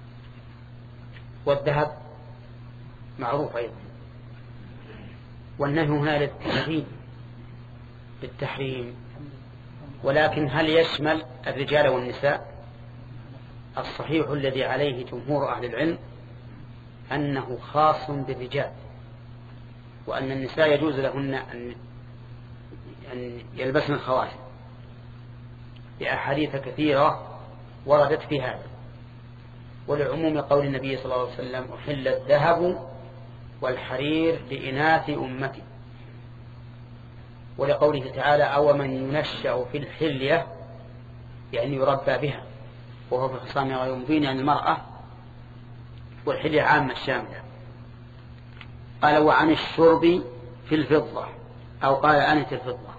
والذهب معروف أيضا. والنهي هنا للتحريم بالتحريم، ولكن هل يشمل الرجال والنساء؟ الصحيح الذي عليه جمهور أهل العلم أنه خاص بالرجال، وأن النساء يجوز لهن أن أن يلبسن الخواتم، لأحاديث كثيرة وردت في هذا، ولعموم قول النبي صلى الله عليه وسلم أحل الذهب والحرير لإناث أمتي، ولقوله تعالى أو من ينشأ في الحلية يعني يربى بها، وهو في الخصام غير مبين عن المرأة، والحلية عامة شاملة. قال وعن الشرب في الفضة، أو قال آنة الفضة،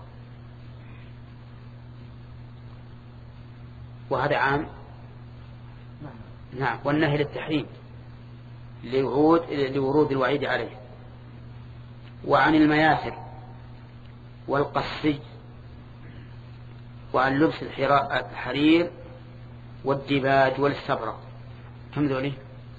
وهذا عام. نعم. والنهي للتحريم لورود, لورود الوعيد عليه. وعن المياثر والقصي، وعن لبس الحرير والدباج والاستبرق. كم ذولي؟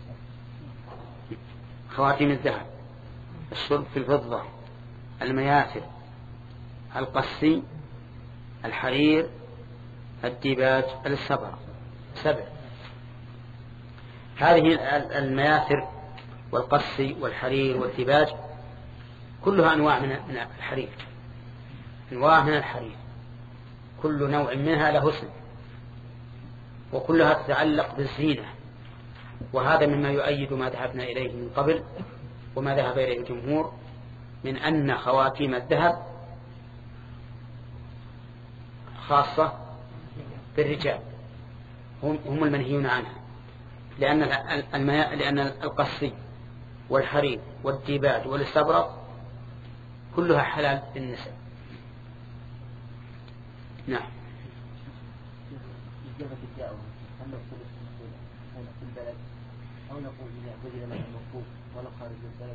خواتيم الذهب، الشرب في الفضة، المياثر، القصي، الحرير، الدباج، الاستبرق. سبع. هذه المياثر والقصي والحرير والدباج كلها أنواع من الحرير، أنواع من الحرير، كل نوع منها له اسم، وكلها تتعلق بالزينة. وهذا مما يؤيد ما ذهبنا إليه من قبل وما ذهب إليه الجمهور من أن خواتيم الذهب خاصة بالرجال، هم المنهيون عنها، لأن لأن القصي والحرير والديباج والاستبرق كلها حلال للنساء. نعم. أو نقول إذا وجد منه مفقود ولا خارج البلد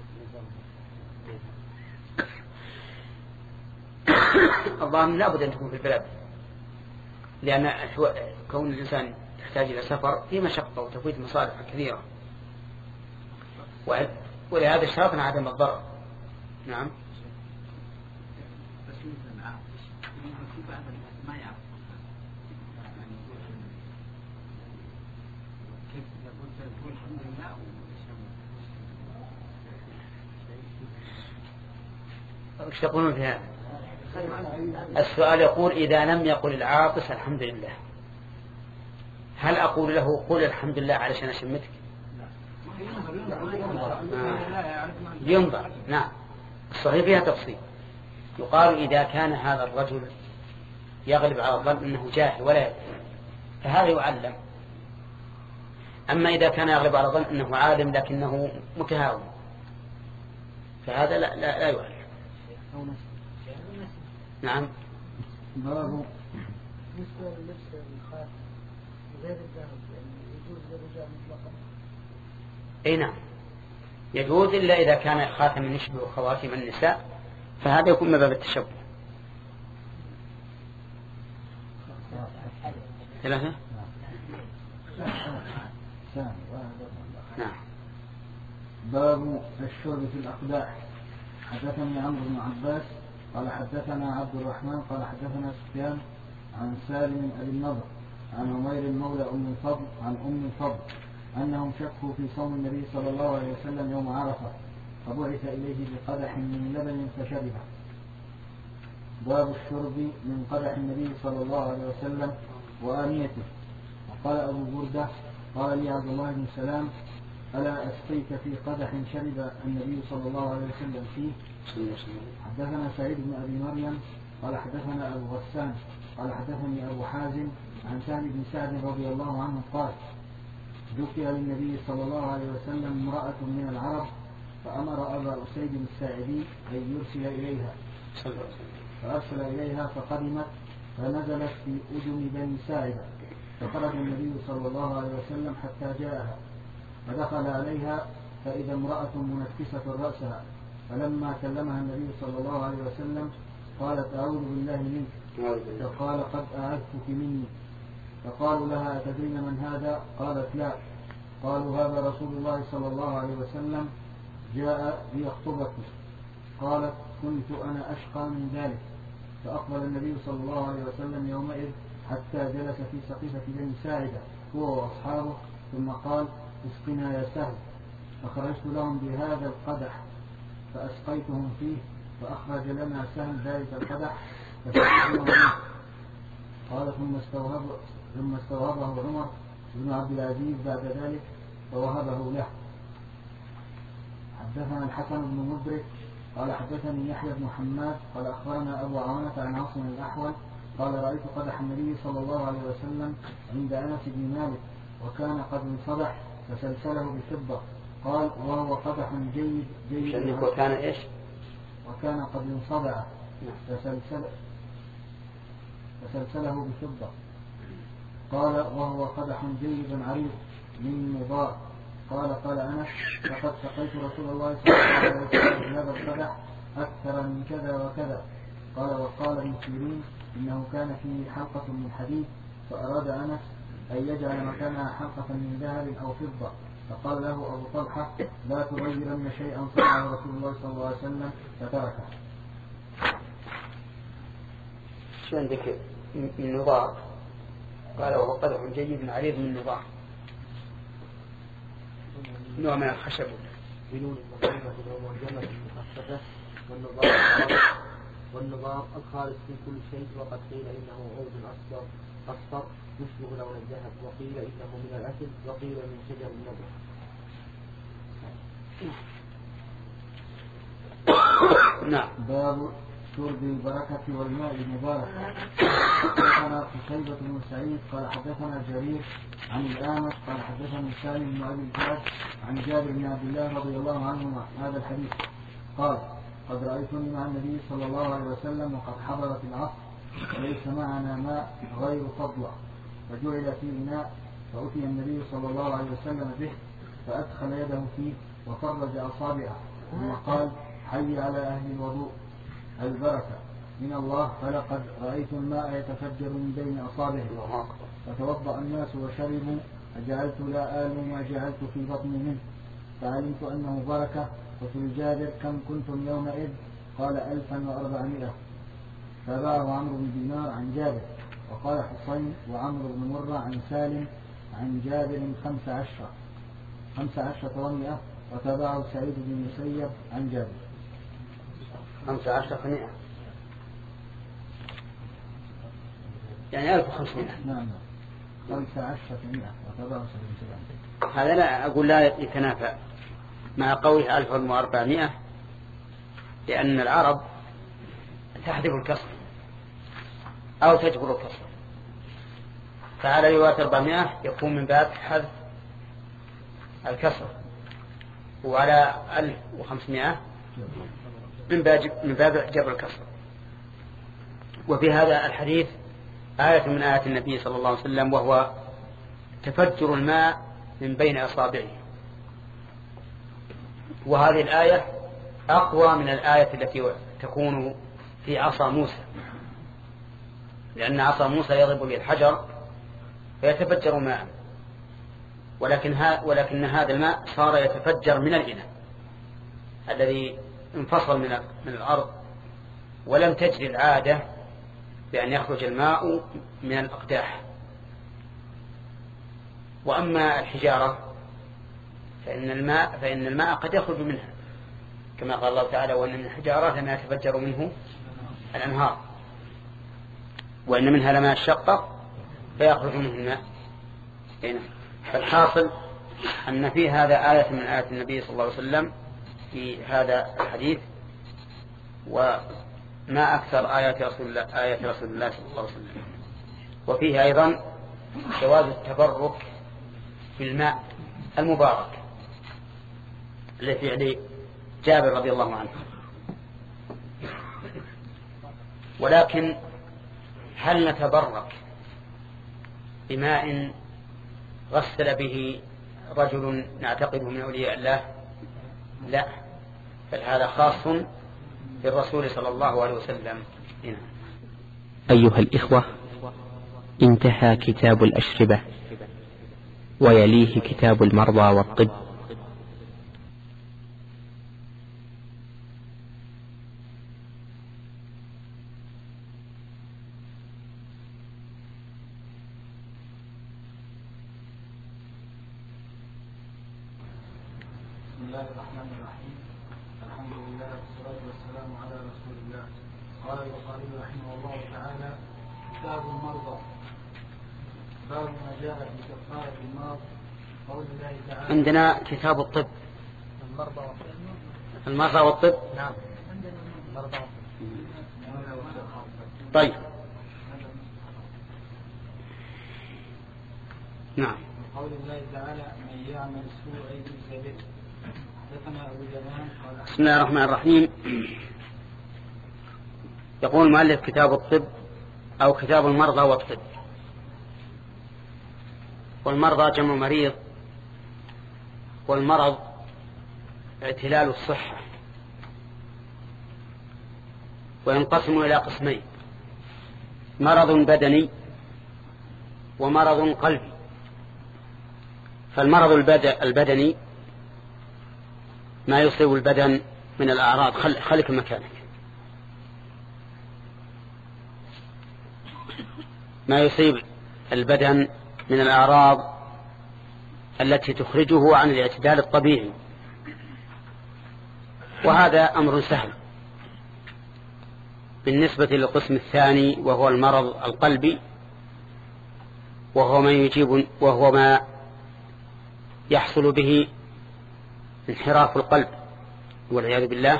الظاهر لا بد أن تكون في البلد، لأن كون الإنسان يحتاج إلى سفر في مشقة وتفويت مصالح كثيرة، ولهذا اشترطنا عدم الضرر. نعم. ايش تقولون في هذا؟ السؤال يقول إذا لم يقل العاطس الحمد لله، هل أقول له قل الحمد لله علشان أشمتك؟ آه. ينظر. نعم. الصحيح فيها تفصيل. يقال إذا كان هذا الرجل يغلب على الظن أنه جاهل ولا يدري فهذا يعلم، أما إذا كان يغلب على الظن أنه عالم لكنه متهاون فهذا لا, لا, لا يعلم. نعم. بالنسبة للبس الخاتم غير الذهب يجوز للرجال مطلقا؟ اي نعم يجوز، إلا إذا كان خاتم يشبه خواتم النساء فهذا يكون من باب التشبه. ثلاثة. الثاني. نعم. باب الشرب في الأقداح. حدثني عمرو بن عباس قال حدثنا عبد الرحمن قال حدثنا سفيان عن سالم أبي النضر عن عمير مولى أم الفضل عن أم الفضل أنهم شكوا في صوم النبي صلى الله عليه وسلم يوم عرفة فبعث إليه بقدح من لبن فشربه. باب الشرب من قدح النبي صلى الله عليه وسلم وآنيته. وقال أبو بردة قال لي عبد الله بن سلام ألا أسقيك في قدح شرب النبي صلى الله عليه وسلم فيه. حدثنا سعيد بن أبي مريم قال حدثنا أبو غسان قال حدثني أبو حازم عن سهل بن سعد رضي الله عنه قال ذكر للنبي صلى الله عليه وسلم امرأة من العرب فأمر أبا أسيد الساعدي أن يرسل إليها فأرسل إليها فقدمت فنزلت في أذن بني ساعدة فخرج النبي صلى الله عليه وسلم حتى جاءها فدخل عليها فإذا امرأة منكسة رأسها فلما كلمها النبي صلى الله عليه وسلم قالت أعوذ بالله منك فقال قد أعذتك مني فقالوا لها أتدرين من هذا قالت لا قالوا هذا رسول الله صلى الله عليه وسلم جاء ليخطبك قالت كنت أنا أشقى من ذلك فأقبل النبي صلى الله عليه وسلم يومئذ حتى جلس في سقيفة بني ساعدة هو وأصحابه ثم قال اسقنا يا سهل فخرجت لهم بهذا القدح فأسقيتهم فيه فأخرج لنا سهل ذلك القدح فشربنا قال ثم استوهبه ثم استوهبه عمر بن عبد العزيز بعد ذلك فوهبه له. حدثنا الحسن بن مدرك قال حدثني يحيى بن حماد قال أخبرنا أبو عوانة عن عاصم الأحول قال رأيت قدح النبي صلى الله عليه وسلم عند أنس بن مالك وكان قد انصدح فسلسله بفضة قال وهو قدح جيد جيد وكان إيش وكان قد انصدع فسلسل فسلسله بفضة قال وهو قدح جيد عريض من نضار قال قال أنس لقد سقيت رسول الله صلى الله عليه وسلم هذا القدح أكثر من كذا وكذا قال وقال ابن سيرين إنه كان فيه حلقة من حديد فأراد أنس أن يجعل مكانها حلقة من ذهب أو فضة فقال له أبو طلحة لا تغيرن شيئا صنعه رسول الله صلى الله عليه وسلم فتركه. شو عندك من نضار قال وهو قدح جيد عريض من نضار نوع من الخشب بنون المصيبة والمعجمة المخففة والنظار والنظار الخالص من كل شيء وقد قيل إنه عود أصفر أصفر يشبه لون الذهب وقيل إنه من الأسد وقيل من شجر النضر. نعم. باب شرب البركة والماء المبارك. حدثنا قتيبة بن سعيد قال حدثنا جرير عن الأعمش قال حدثني سالم بن أبي الجعد عن جابر بن عبد الله رضي الله عنهما هذا الحديث قال قد رأيتني مع النبي صلى الله عليه وسلم وقد حضرت العصر وليس معنا ماء غير فضلة فجعل في إناء فأتي النبي صلى الله عليه وسلم به فأدخل يده فيه وفرج أصابعه ثم قال حي على أهل الوضوء البركة من الله فلقد رأيت الماء يتفجر من بين أصابعه فتوضأ الناس وشربوا فجعلت لا آل ما جعلت في بطني منه فعلمت أنه بركة. وفي الجابر كم كنتم يومئذ قال ألفا وأربعمائة تابعه عمرو بن دينار عن جابر وقال حسين وعمرو بن مرة عن سالم عن جابر خمس عشرة خمس عشرة ومئة وتابعه سعيد بن مسيب عن جابر خمس عشرة مئة يعني ألف وخمسمائة. نعم خمس عشرة مئة وتابعه سعيد بن مسيب عن جابر. هذا لا أقول لا يتنافى مع قوله ألف وأربعمائة لأن العرب تحذف الكسر أو تجبر الكسر فعلى رواية أربعمائة يكون من باب حذف الكسر وعلى ألف وخمسمائة من باب جبر الكسر. وفي هذا الحديث آية من آيات النبي صلى الله عليه وسلم وهو تفجر الماء من بين أصابعه وهذه الآية أقوى من الآية التي تكون في عصا موسى لأن عصا موسى يضرب به الحجر فيتفجر ماء ولكن, ها ولكن هذا الماء صار يتفجر من الإناء الذي انفصل من, من الأرض، ولم تجري العادة بأن يخرج الماء من الأقداح. وأما الحجارة فإن الماء, فإن الماء قد يخرج منها، كما قال الله تعالى: وإن من الحجارة لما يتفجر منه الأنهار، وإن منها لما يشقق فيخرج منه الماء. فالحاصل أن في هذا آية من آيات النبي صلى الله عليه وسلم في هذا الحديث، وما أكثر آيات رسول الله, آيات رسول الله صلى الله عليه وسلم. وفيه أيضا جواز التبرك بالماء المبارك الذي فعل جابر رضي الله عنه. ولكن هل نتبرك بماء غسل به رجل نعتقده من أولياء الله؟ لا، بل هذا خاص بالرسول صلى الله عليه وسلم. هنا. أيها الإخوة، انتهى كتاب الأشربة، ويليه كتاب المرضى والطب. بسم الله الرحمن الرحيم. الحمد لله والصلاة والسلام على رسول الله. قال البخاري رحمه الله تعالى: كتاب المرضى، باب ما جاء في كفارة المرض. قول الله تعالى: عندنا كتاب الطب، المرضى المرضى والطب. نعم، المرضى. طيب، نعم. قول الله تعالى: من يعمل سوءا يجزى به. حدثنا أبو اليمان قال: بسم الله الرحمن الرحيم. يقول المؤلف: كتاب الطب أو كتاب المرضى والطب. والمرضى جمع مريض، والمرض اعتلال الصحة، وينقسم إلى قسمين: مرض بدني ومرض قلبي. فالمرض البدني ما يصيب البدن من الأعراض. خل... خليك مكانك. ما يصيب البدن من الأعراض التي تخرجه عن الاعتدال الطبيعي، وهذا أمر سهل. بالنسبة للقسم الثاني وهو المرض القلبي، وهو ما يجيب وهو ما يحصل به انحراف القلب والعياذ بالله،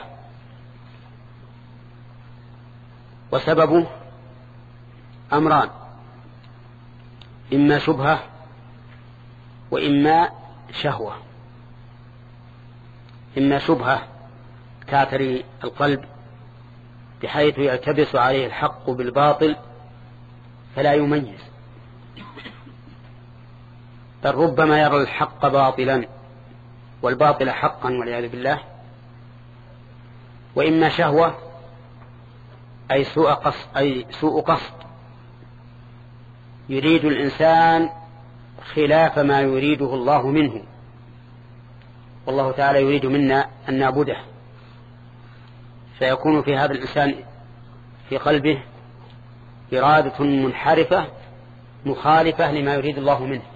وسببه أمران: إما شبهة وإما شهوة. إما شبهة تعتري القلب بحيث يلتبس عليه الحق بالباطل فلا يميز، بل ربما يرى الحق باطلا والباطل حقا والعياذ بالله. وإما شهوة أي سوء قصد، أي سوء قصد، يريد الإنسان خلاف ما يريده الله منه، والله تعالى يريد منا أن نعبده، فيكون في هذا الإنسان في قلبه إرادة منحرفة مخالفة لما يريد الله منه.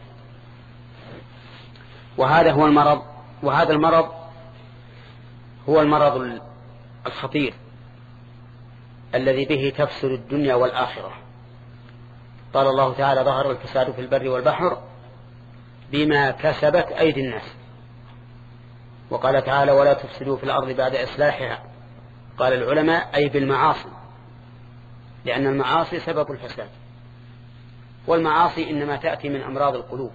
وهذا هو المرض، وهذا المرض هو المرض الخطير الذي به تفسد الدنيا والآخرة. قال الله تعالى: ظهر الفساد في البر والبحر بما كسبت أيدي الناس. وقال تعالى: ولا تفسدوا في الأرض بعد إصلاحها. قال العلماء: أي بالمعاصي، لأن المعاصي سبب الفساد، والمعاصي إنما تأتي من أمراض القلوب.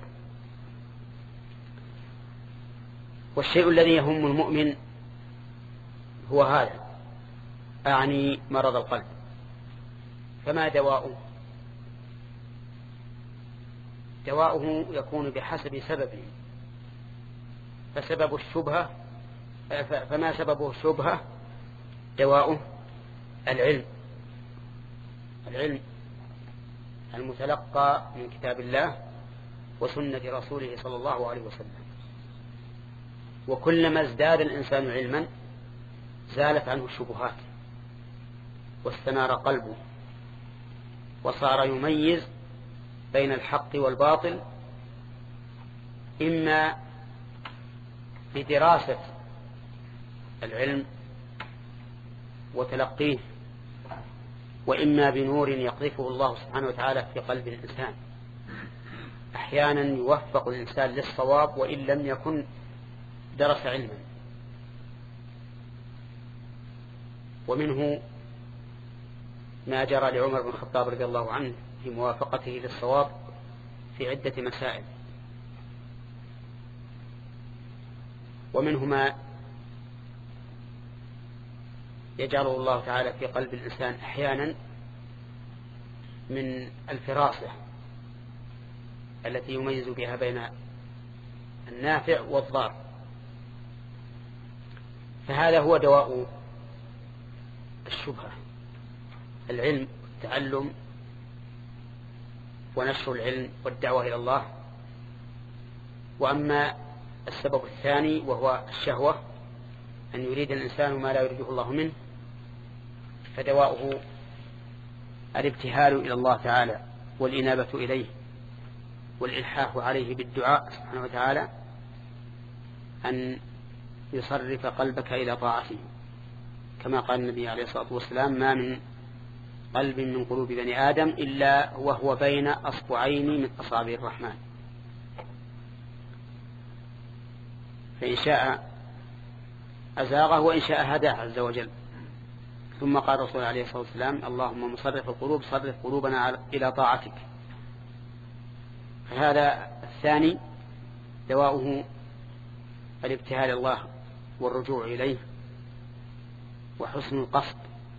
والشيء الذي يهم المؤمن هو هذا، أعني مرض القلب. فما دواؤه؟ دواؤه يكون بحسب سببه. فسبب الشبهة فما سببه الشبهة دواؤه العلم، العلم المتلقى من كتاب الله وسنة رسوله صلى الله عليه وسلم. وكلما ازداد الإنسان علما زالت عنه الشبهات واستنار قلبه وصار يميز بين الحق والباطل، إما بدراسة العلم وتلقيه، وإما بنور يقذفه الله سبحانه وتعالى في قلب الإنسان. أحيانا يوفق الإنسان للصواب وإن لم يكن درس علما. ومنه ما جرى لعمر بن الخطاب رضي الله عنه في موافقته للصواب في عدة مسائل، ومنه ما يجعله الله تعالى في قلب الإنسان أحيانا من الفراسة التي يميز بها بين النافع والضار. فهذا هو دواء الشبهة، العلم والتعلم ونشر العلم والدعوة إلى الله. وأما السبب الثاني وهو الشهوة، أن يريد الإنسان ما لا يريده الله منه، فدواؤه الابتهال إلى الله تعالى والإنابة إليه والإلحاح عليه بالدعاء سبحانه وتعالى أن يصرف قلبك إلى طاعته، كما قال النبي عليه الصلاة والسلام: ما من قلب من قلوب بني آدم إلا وهو بين أصبعين من أصابع الرحمن، فإن شاء أزاغه وإن شاء هداه عز وجل. ثم قال رسول الله عليه الصلاة والسلام: اللهم مصرف القلوب صرف قلوبنا إلى طاعتك. فهذا الثاني دواؤه الابتهال الله والرجوع إليه وحسن القصد،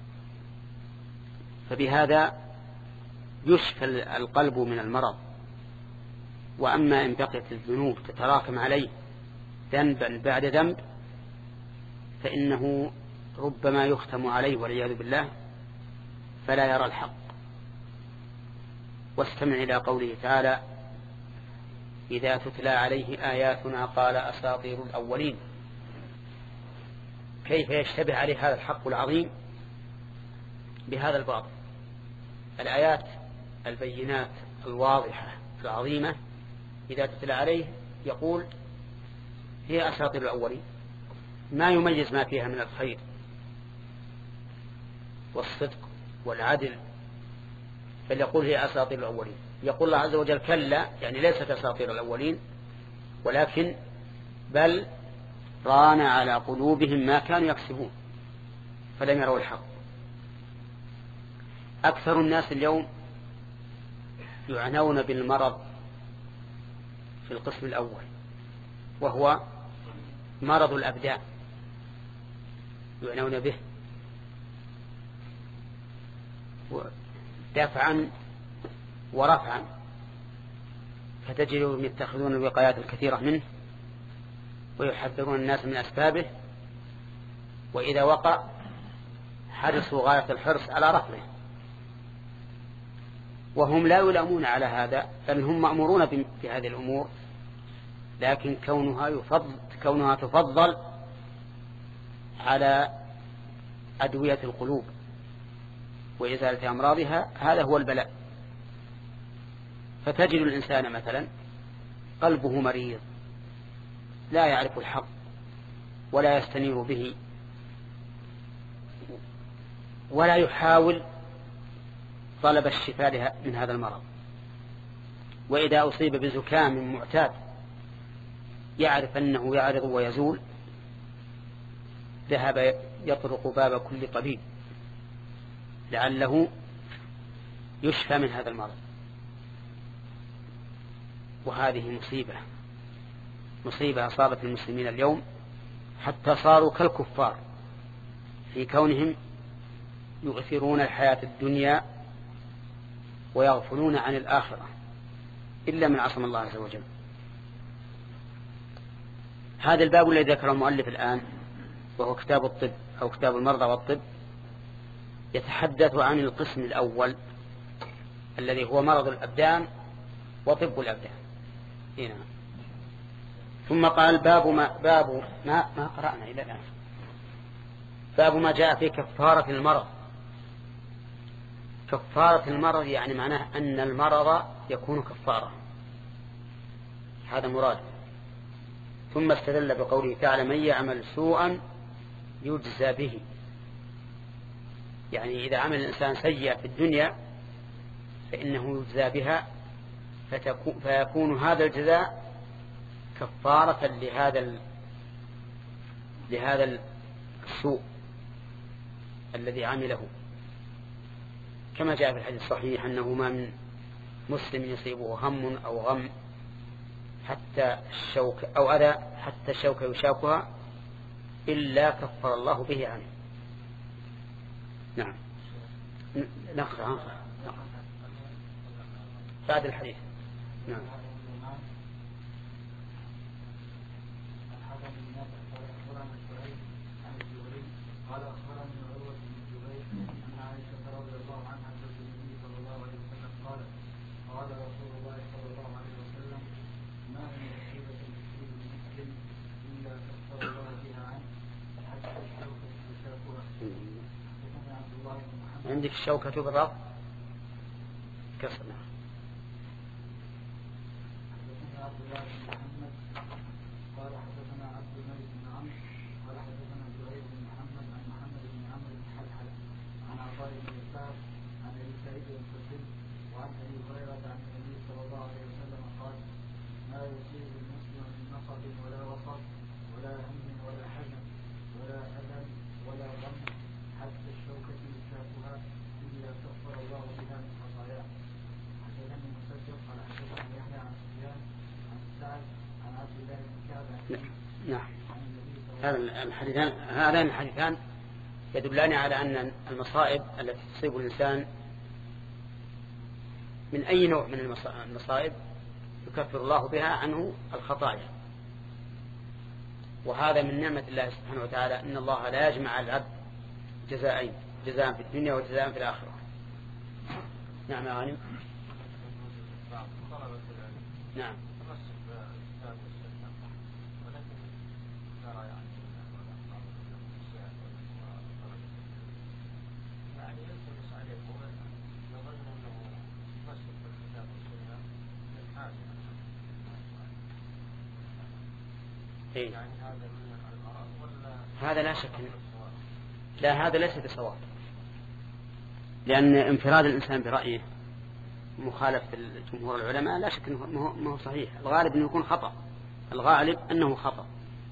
فبهذا يشفى القلب من المرض. وأما إن بقيت الذنوب تتراكم عليه ذنبا بعد ذنب فإنه ربما يختم عليه والعياذ بالله فلا يرى الحق. واستمع إلى قوله تعالى: إذا تتلى عليه آياتنا قال أساطير الأولين. كيف يشتبه عليه هذا الحق العظيم بهذا الباطل؟ الآيات البينات الواضحة العظيمة إذا تتلى عليه يقول هي أساطير الأولين، ما يميز ما فيها من الخير والصدق والعدل، بل يقول هي أساطير الأولين. يقول الله عز وجل: كلا، يعني ليست أساطير الأولين، ولكن بل ران على قلوبهم ما كانوا يكسبون فلم يروا الحق. أكثر الناس اليوم يعنون بالمرض في القسم الأول، وهو مرض الأبدان، يعنون به دفعا ورفعا، فتجدهم يتخذون الوقايات الكثيرة منه ويحذرون الناس من أسبابه، وإذا وقع حرصوا غاية الحرص على رفعه، وهم لا يلامون على هذا، بل هم مأمورون بهذه الأمور، لكن كونها يفضل كونها تفضل على أدوية القلوب وإزالة أمراضها، هذا هو البلاء. فتجد الإنسان مثلا قلبه مريض لا يعرف الحق ولا يستنير به ولا يحاول طلب الشفاء من هذا المرض، وإذا أصيب بزكام معتاد يعرف أنه يعرض ويزول ذهب يطرق باب كل طبيب لعله يشفى من هذا المرض. وهذه مصيبة مصيبة أصابت المسلمين اليوم، حتى صاروا كالكفار في كونهم يؤثرون الحياة الدنيا ويغفلون عن الآخرة إلا من عصم الله عز وجل. هذا الباب الذي ذكره المؤلف الآن وهو كتاب الطب أو كتاب المرضى والطب يتحدث عن القسم الأول الذي هو مرض الأبدان وطب الأبدان. هنا. ثم قال باب ما باب ما ما قرأنا إلى الآن. باب ما جاء في كفارة المرض. كفارة المرض يعني معناه أن المرض يكون كفارة، هذا مراد. ثم استدل بقوله تعالى من يعمل سوءا يجزى به، يعني إذا عمل الإنسان سيئة في الدنيا فإنه يجزى بها، فيكون هذا الجزاء كفارة لهذا لهذا السوء الذي عمله، كما جاء في الحديث الصحيح أنه ما من مسلم يصيبه هم أو غم حتى الشوك أو أذى حتى الشوك يشاكها إلا كفر الله به عنه. نعم نقرأ بعد الحديث. نعم. قال أخبرني عروة بن الزبير أن عائشة رضي الله عنها زوج النبي صلى الله عليه وسلم قالت قال رسول الله صلى الله عليه وسلم ما من مصيبة تصيب المسلم إلا كفر الله بها عنه حتى الشوكة تشاكها. حدثني عبد الله بن محمد. عندك الشوكة بالرب كسرنا. حدثني عبد الله بن محمد قال حدثنا عبد الملك بن عمرو قال حدثنا زهير بن محمد عن محمد بن عمرو بن حلحلة عن عطاء بن يسار عن ابي سعيد الخدري وعن ابي هريرة عن النبي صلى الله عليه وسلم قال ما يصيب المسلم من نصب ولا وصب ولا هم ولا حزن ولا ألم ولا غم حتى الشوكة يشاكها إلا كفر الله بها من خطاياه. حدثني مسدد قال حدثني يحيى عن سفيان عن سعد عن عبد الله بن كعب نعم. هذا الحديثان هذان الحديثان يدلان على أن المصائب التي تصيب الإنسان من أي نوع من المصائب يكفر الله بها عنه الخطايا، وهذا من نعمة الله سبحانه وتعالى أن الله لا يجمع العبد جزاءين، جزاء في الدنيا وجزاء في الآخرة. نعم يا غانم. نعم. إيه؟ هذا لا شك. لا هذا ليس بصواب، لأن انفراد الإنسان برأيه مخالفة الجمهور العلماء لا شك أنه ما هو صحيح. الغالب أنه يكون خطأ، الغالب أنه خطأ.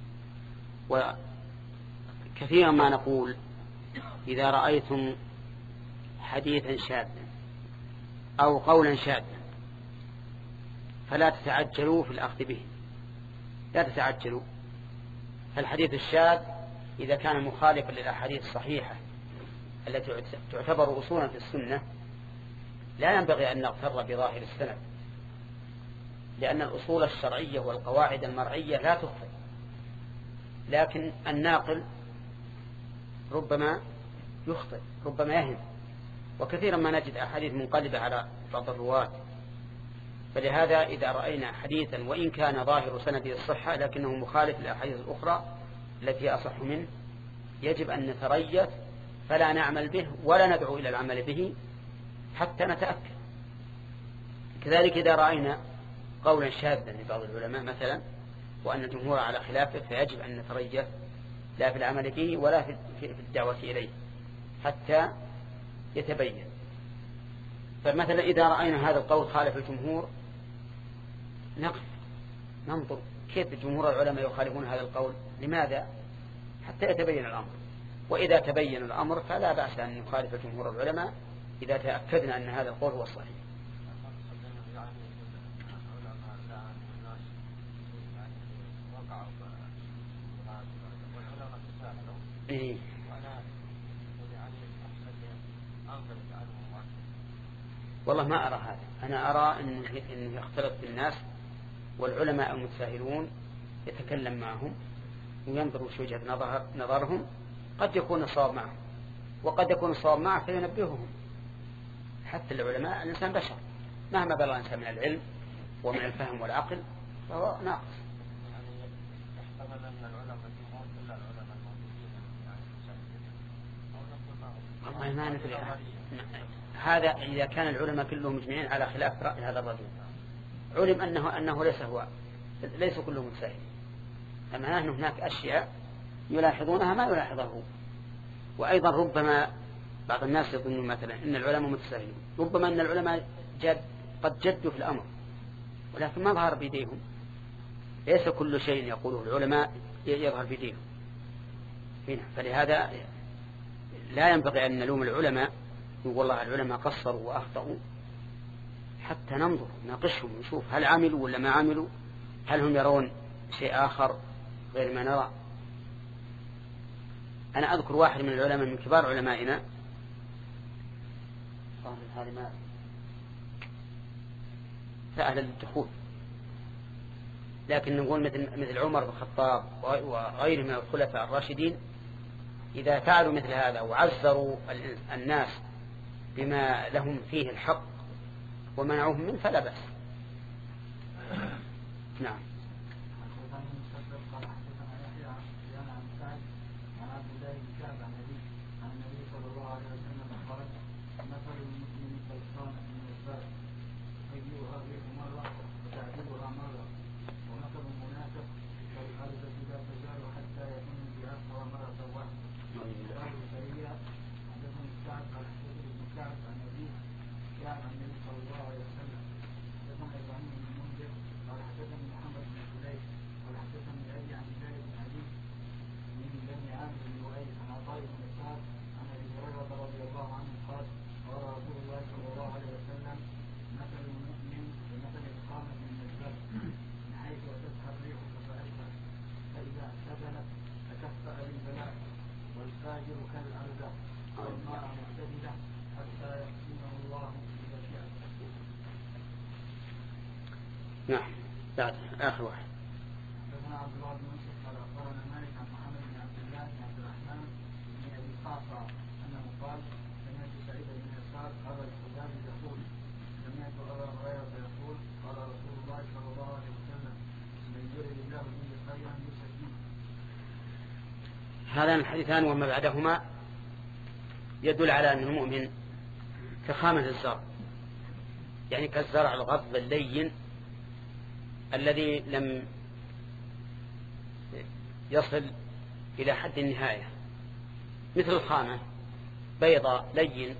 وكثيرا ما نقول إذا رأيتم حديثا شاذا أو قولا شاذا فلا تتعجلوا في الأخذ به، لا تتعجلوا. فالحديث الشاذ إذا كان مخالفا للأحاديث الصحيحة التي تعتبر أصولا في السنة لا ينبغي أن نغتر بظاهر السند، لأن الأصول الشرعية والقواعد المرعية لا تخطئ، لكن الناقل ربما يخطئ ربما يهم، وكثيرا ما نجد أحاديث منقلبة على بعض الرواة. فلهذا إذا رأينا حديثا وإن كان ظاهر سنده الصحة لكنه مخالف للأحاديث الأخرى التي أصح منه يجب أن نتريث فلا نعمل به ولا ندعو إلى العمل به حتى نتأكد. كذلك إذا رأينا قولا شاذا لبعض العلماء مثلا وأن الجمهور على خلافه فيجب أن نتريث لا في العمل به ولا في الدعوة إليه حتى يتبين. فمثلا إذا رأينا هذا القول خالف الجمهور نقف ننظر كيف جمهور العلماء يخالفون هذا القول، لماذا؟ حتى يتبين الأمر. وإذا تبين الأمر فلا بأس أن نخالف جمهور العلماء إذا تأكدنا أن هذا القول هو الصحيح. إيه؟ والله ما أرى هذا. أنا أرى أنه يختلط بالناس والعلماء المتساهلون يتكلم معهم وينظروا شو وجهة نظر نظرهم، قد يكون الصواب معهم وقد يكون الصواب معه فينبههم. حتى العلماء الإنسان بشر مهما بلغ الإنسان من العلم ومن الفهم والعقل فهو ناقص. يعني يحتمل أن العلماء يموت إلا العلماء الموجودين والله ما ندري. هذا إذا كان العلماء كلهم مجمعين على خلاف رأي هذا الرجل، علم أنه أنه ليس هو ليس كلهم متساهلين، أما أن هناك أشياء يلاحظونها ما يلاحظه. وأيضا ربما بعض الناس يظنون مثلا أن العلماء متساهلون، ربما أن العلماء جد قد جدوا في الأمر ولكن ما ظهر بيديهم. ليس كل شيء يقوله العلماء يظهر بيديهم هنا. فلهذا لا ينبغي أن نلوم العلماء والله العلماء قصروا وأخطأوا، حتى ننظر ناقشهم نشوف هل عملوا ولا ما عملوا، هل هم يرون شيء آخر غير ما نرى. أنا أذكر واحد من العلماء من كبار علمائنا هذه ما سهل للدخول، لكن نقول مثل مثل عمر بن الخطاب وغيره من الخلفاء الراشدين إذا فعلوا مثل هذا وعزروا الناس بما لهم فيه الحق ومنعوهم منه فلا بأس. نعم. نعم. بعد آخر واحد. حدثنا عبد الله بن يوسف قال أخبرنا مالك عن محمد بن عبد الله بن عبد الرحمن بن أبي قعقاع أنه قال سمعت سعيد بن يسار قال الخزاعي يقول سمعت أبا هريرة يقول قال رسول الله صلى الله عليه وسلم من يرد الله به خيرا يوسف فيه. هذان الحديثان وما بعدهما يدل على أن المؤمن كخامة الزرع، يعني كالزرع الغض اللين الذي لم يصل إلى حد النهاية، مثل الخامة بيضاء لين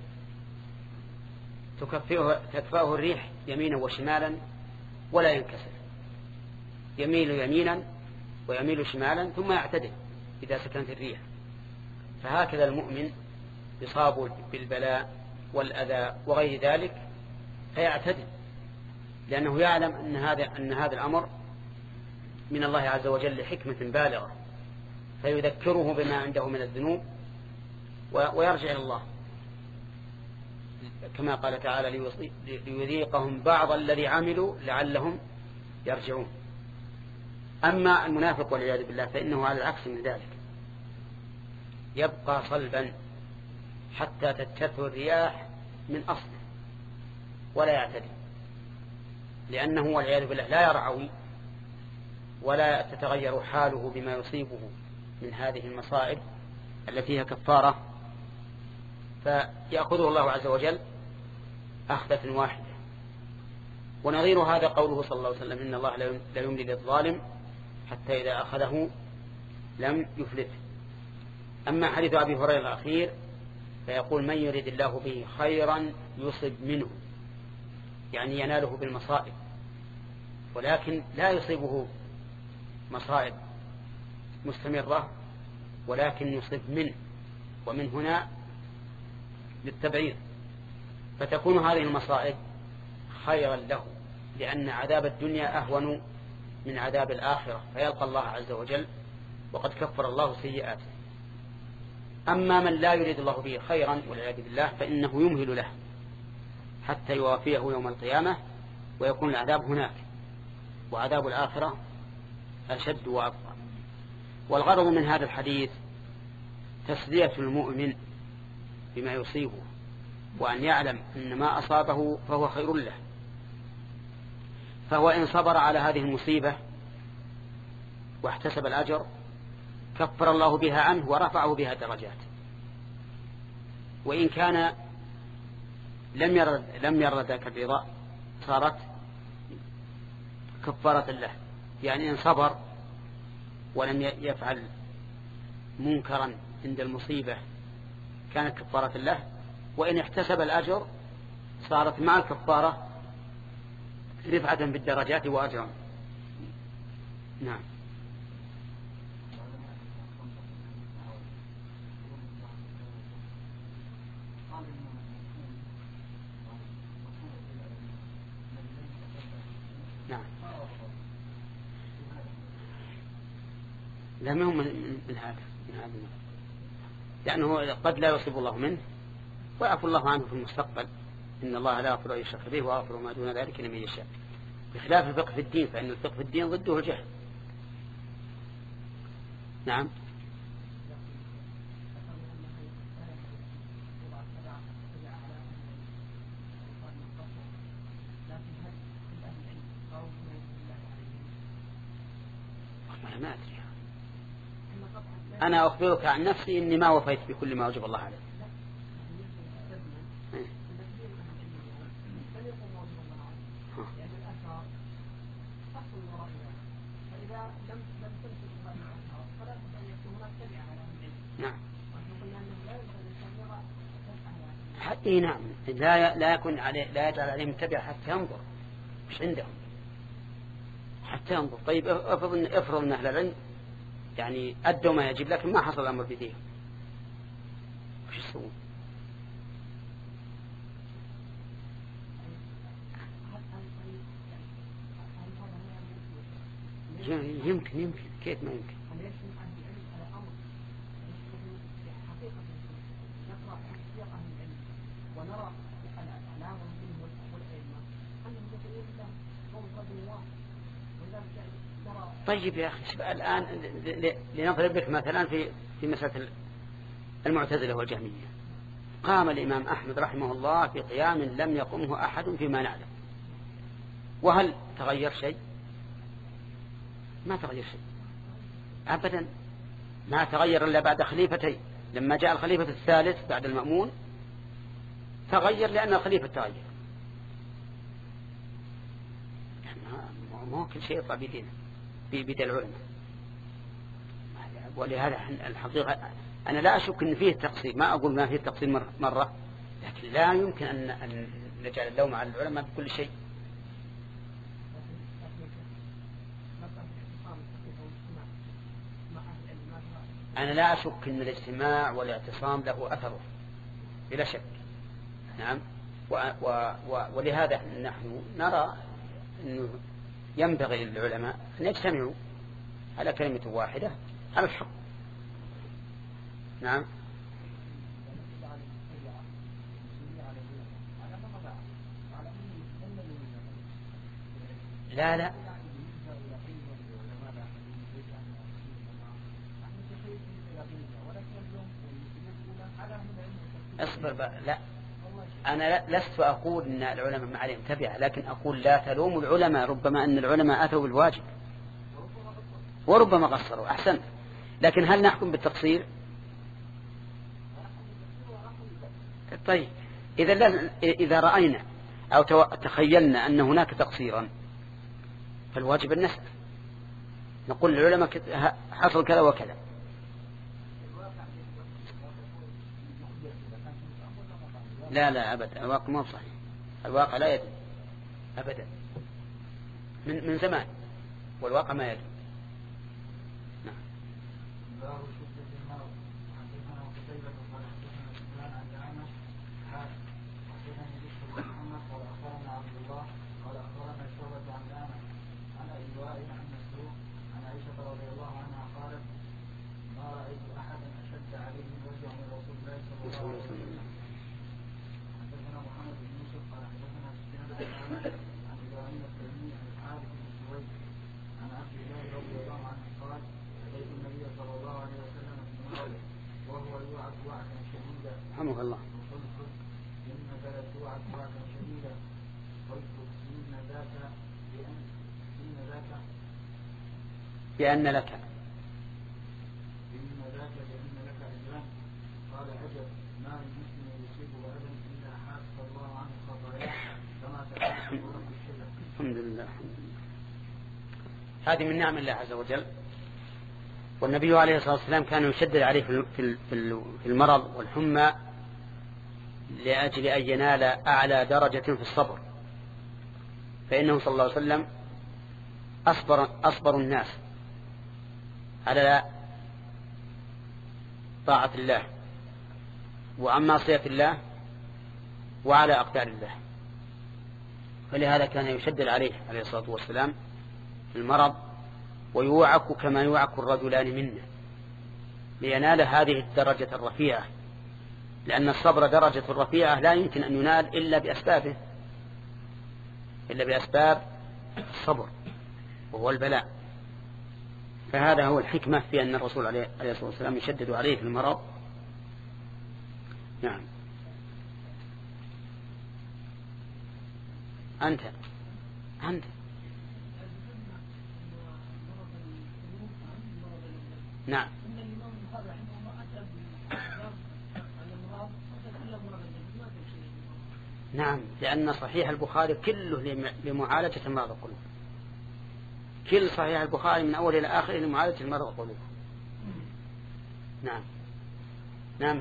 تكفأه الريح يمينا وشمالا ولا ينكسر، يميل يمينا ويميل شمالا ثم يعتدل إذا سكنت الريح. فهكذا المؤمن يصاب بالبلاء والأذى وغير ذلك فيعتدل، لأنه يعلم أن هذا أن هذا الأمر من الله عز وجل لحكمة بالغة، فيذكره بما عنده من الذنوب ويرجع إلى الله، كما قال تعالى ليذيقهم بعض الذي عملوا لعلهم يرجعون. أما المنافق والعياذ بالله فإنه على العكس من ذلك، يبقى صلبا حتى تتشث الرياح من أصله ولا يعتدي، لأنه والعياذ بالله لا يرعوي ولا تتغير حاله بما يصيبه من هذه المصائب التي هي كفارة، فيأخذه الله عز وجل أخذة واحدة. ونظير هذا قوله صلى الله عليه وسلم إن الله لا يملي للظالم حتى إذا أخذه لم يفلت. أما حديث أبي هريرة الأخير فيقول من يريد الله به خيرا يصب منه، يعني يناله بالمصائب، ولكن لا يصيبه مصائب مستمرة ولكن يصيب منه، ومن هنا للتبعير، فتكون هذه المصائب خيرا له، لأن عذاب الدنيا أهون من عذاب الآخرة، فيلقى الله عز وجل وقد كفر الله سيئاته. أما من لا يريد الله به خيرا والعياذ بالله فإنه يمهل له حتى يوافيه يوم القيامة ويكون العذاب هناك، وعذاب الآخرة أشد وأبقى. والغرض من هذا الحديث تسلية المؤمن بما يصيبه، وأن يعلم أن ما أصابه فهو خير له، فهو إن صبر على هذه المصيبة واحتسب الأجر كفر الله بها عنه ورفعه بها درجات. وإن كان لم يرد لم يرد ذاك الرضا صارت كفارة له. يعني إن صبر ولم يفعل منكرا عند المصيبة كانت كفارة له، وإن احتسب الأجر صارت مع الكفارة رفعة بالدرجات وأجرا. نعم. نعم. لا ما هو من, من هذا من هذا لأنه قد لا يصيب الله منه ويعفو الله عنه في المستقبل. إن الله لا يغفر أن يشرك به ويغفر ما دون ذلك لمن يشاء، بخلاف الفقه في الدين، فإن الفقه في الدين ضده الجهل. نعم. ما أدري، أنا أخبرك عن نفسي إني ما وفيت بكل ما وجب الله عليه. نعم. حتى نعم لا لا يكون عليه لا يجعل عليه متبع حتى ينظر مش عندهم حتى ينظر. طيب افرض افرض ان اهل العلم يعني ادوا ما يجب لكن ما حصل الامر بيديهم، وش يسوون؟ يمكن يمكن كيف ما يمكن. طيب يا أخي الآن لنضرب لك مثلا في في مسألة المعتزلة والجهمية. قام الإمام أحمد رحمه الله في قيام لم يقمه أحد فيما نعلم، وهل تغير شيء؟ ما تغير شيء أبدا، ما تغير إلا بعد خليفتين. لما جاء الخليفة الثالث بعد المأمون تغير لأن الخليفة تغير. ما كل شيء يطلع بيدينا بيد العلماء. ولهذا الحقيقة أنا لا أشك أن فيه تقصير، ما أقول ما فيه تقصير مرة، لكن لا يمكن أن نجعل اللوم على العلماء بكل شيء. أنا لا أشك أن الاجتماع والاعتصام له أثره بلا شك. نعم. و و و ولهذا نحن نرى أنه ينبغي للعلماء أن يجتمعوا على كلمة واحدة على الحق. نعم. لا لا اصبر بقى. لا أنا لست أقول أن العلماء ما عليهم تبعة، لكن أقول لا تلوموا العلماء، ربما أن العلماء أتوا بالواجب وربما قصروا. أحسن. لكن هل نحكم بالتقصير؟ طيب إذا إذا رأينا أو تخيلنا أن هناك تقصيرا فالواجب أن نسأل، نقول للعلماء حصل كذا وكذا. لا لا أبدا، الواقع ما صحيح، الواقع لا يدري أبدا من من زمان، والواقع ما يدري. نعم. رحمه الله. بأن لك. إن ذاك بأن لك أجران. قال عجب ما المسلم يصيبه أبدا إلا حاسب الله عنه خطاياه كما تحاسب رب الشجر. الحمد لله. هذه من نعم الله عز وجل. والنبي عليه الصلاة والسلام كان يشدد عليه في في المرض والحمى لأجل أن ينال أعلى درجة في الصبر، فإنه صلى الله عليه وسلم أصبر, أصبر الناس على طاعة الله وعن معصية الله وعلى أقدار الله، فلهذا كان يشدد عليه عليه الصلاة والسلام في المرض ويوعك كما يوعك الرجلان منا لينال هذه الدرجة الرفيعة، لأن الصبر درجة الرفيعة لا يمكن أن ينال إلا بأسبابه، إلا بأسباب الصبر وهو البلاء. فهذا هو الحكمة في أن الرسول عليه الصلاة والسلام يشدد عليه في المرض. نعم. أنت أنت نعم. نعم، لأن صحيح البخاري كله لمعالجة مرض القلوب، كل صحيح البخاري من أول إلى آخر لمعالجة مرض القلوب. نعم نعم.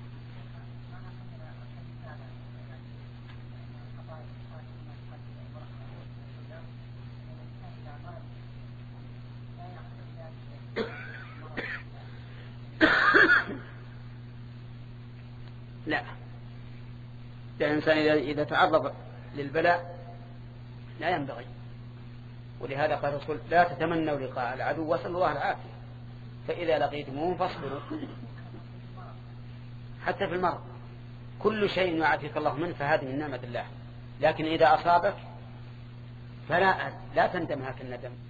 لا، الإنسان إذا تعرض للبلاء لا ينبغي، ولهذا قال الرسول لا تتمنوا لقاء العدو واسألوا الله العافية، فإذا لقيتموه فاصبروا. حتى في المرض كل شيء يعافيك الله منه فهذه من نعمة الله، لكن إذا أصابك فلا لا تندم هكا الندم.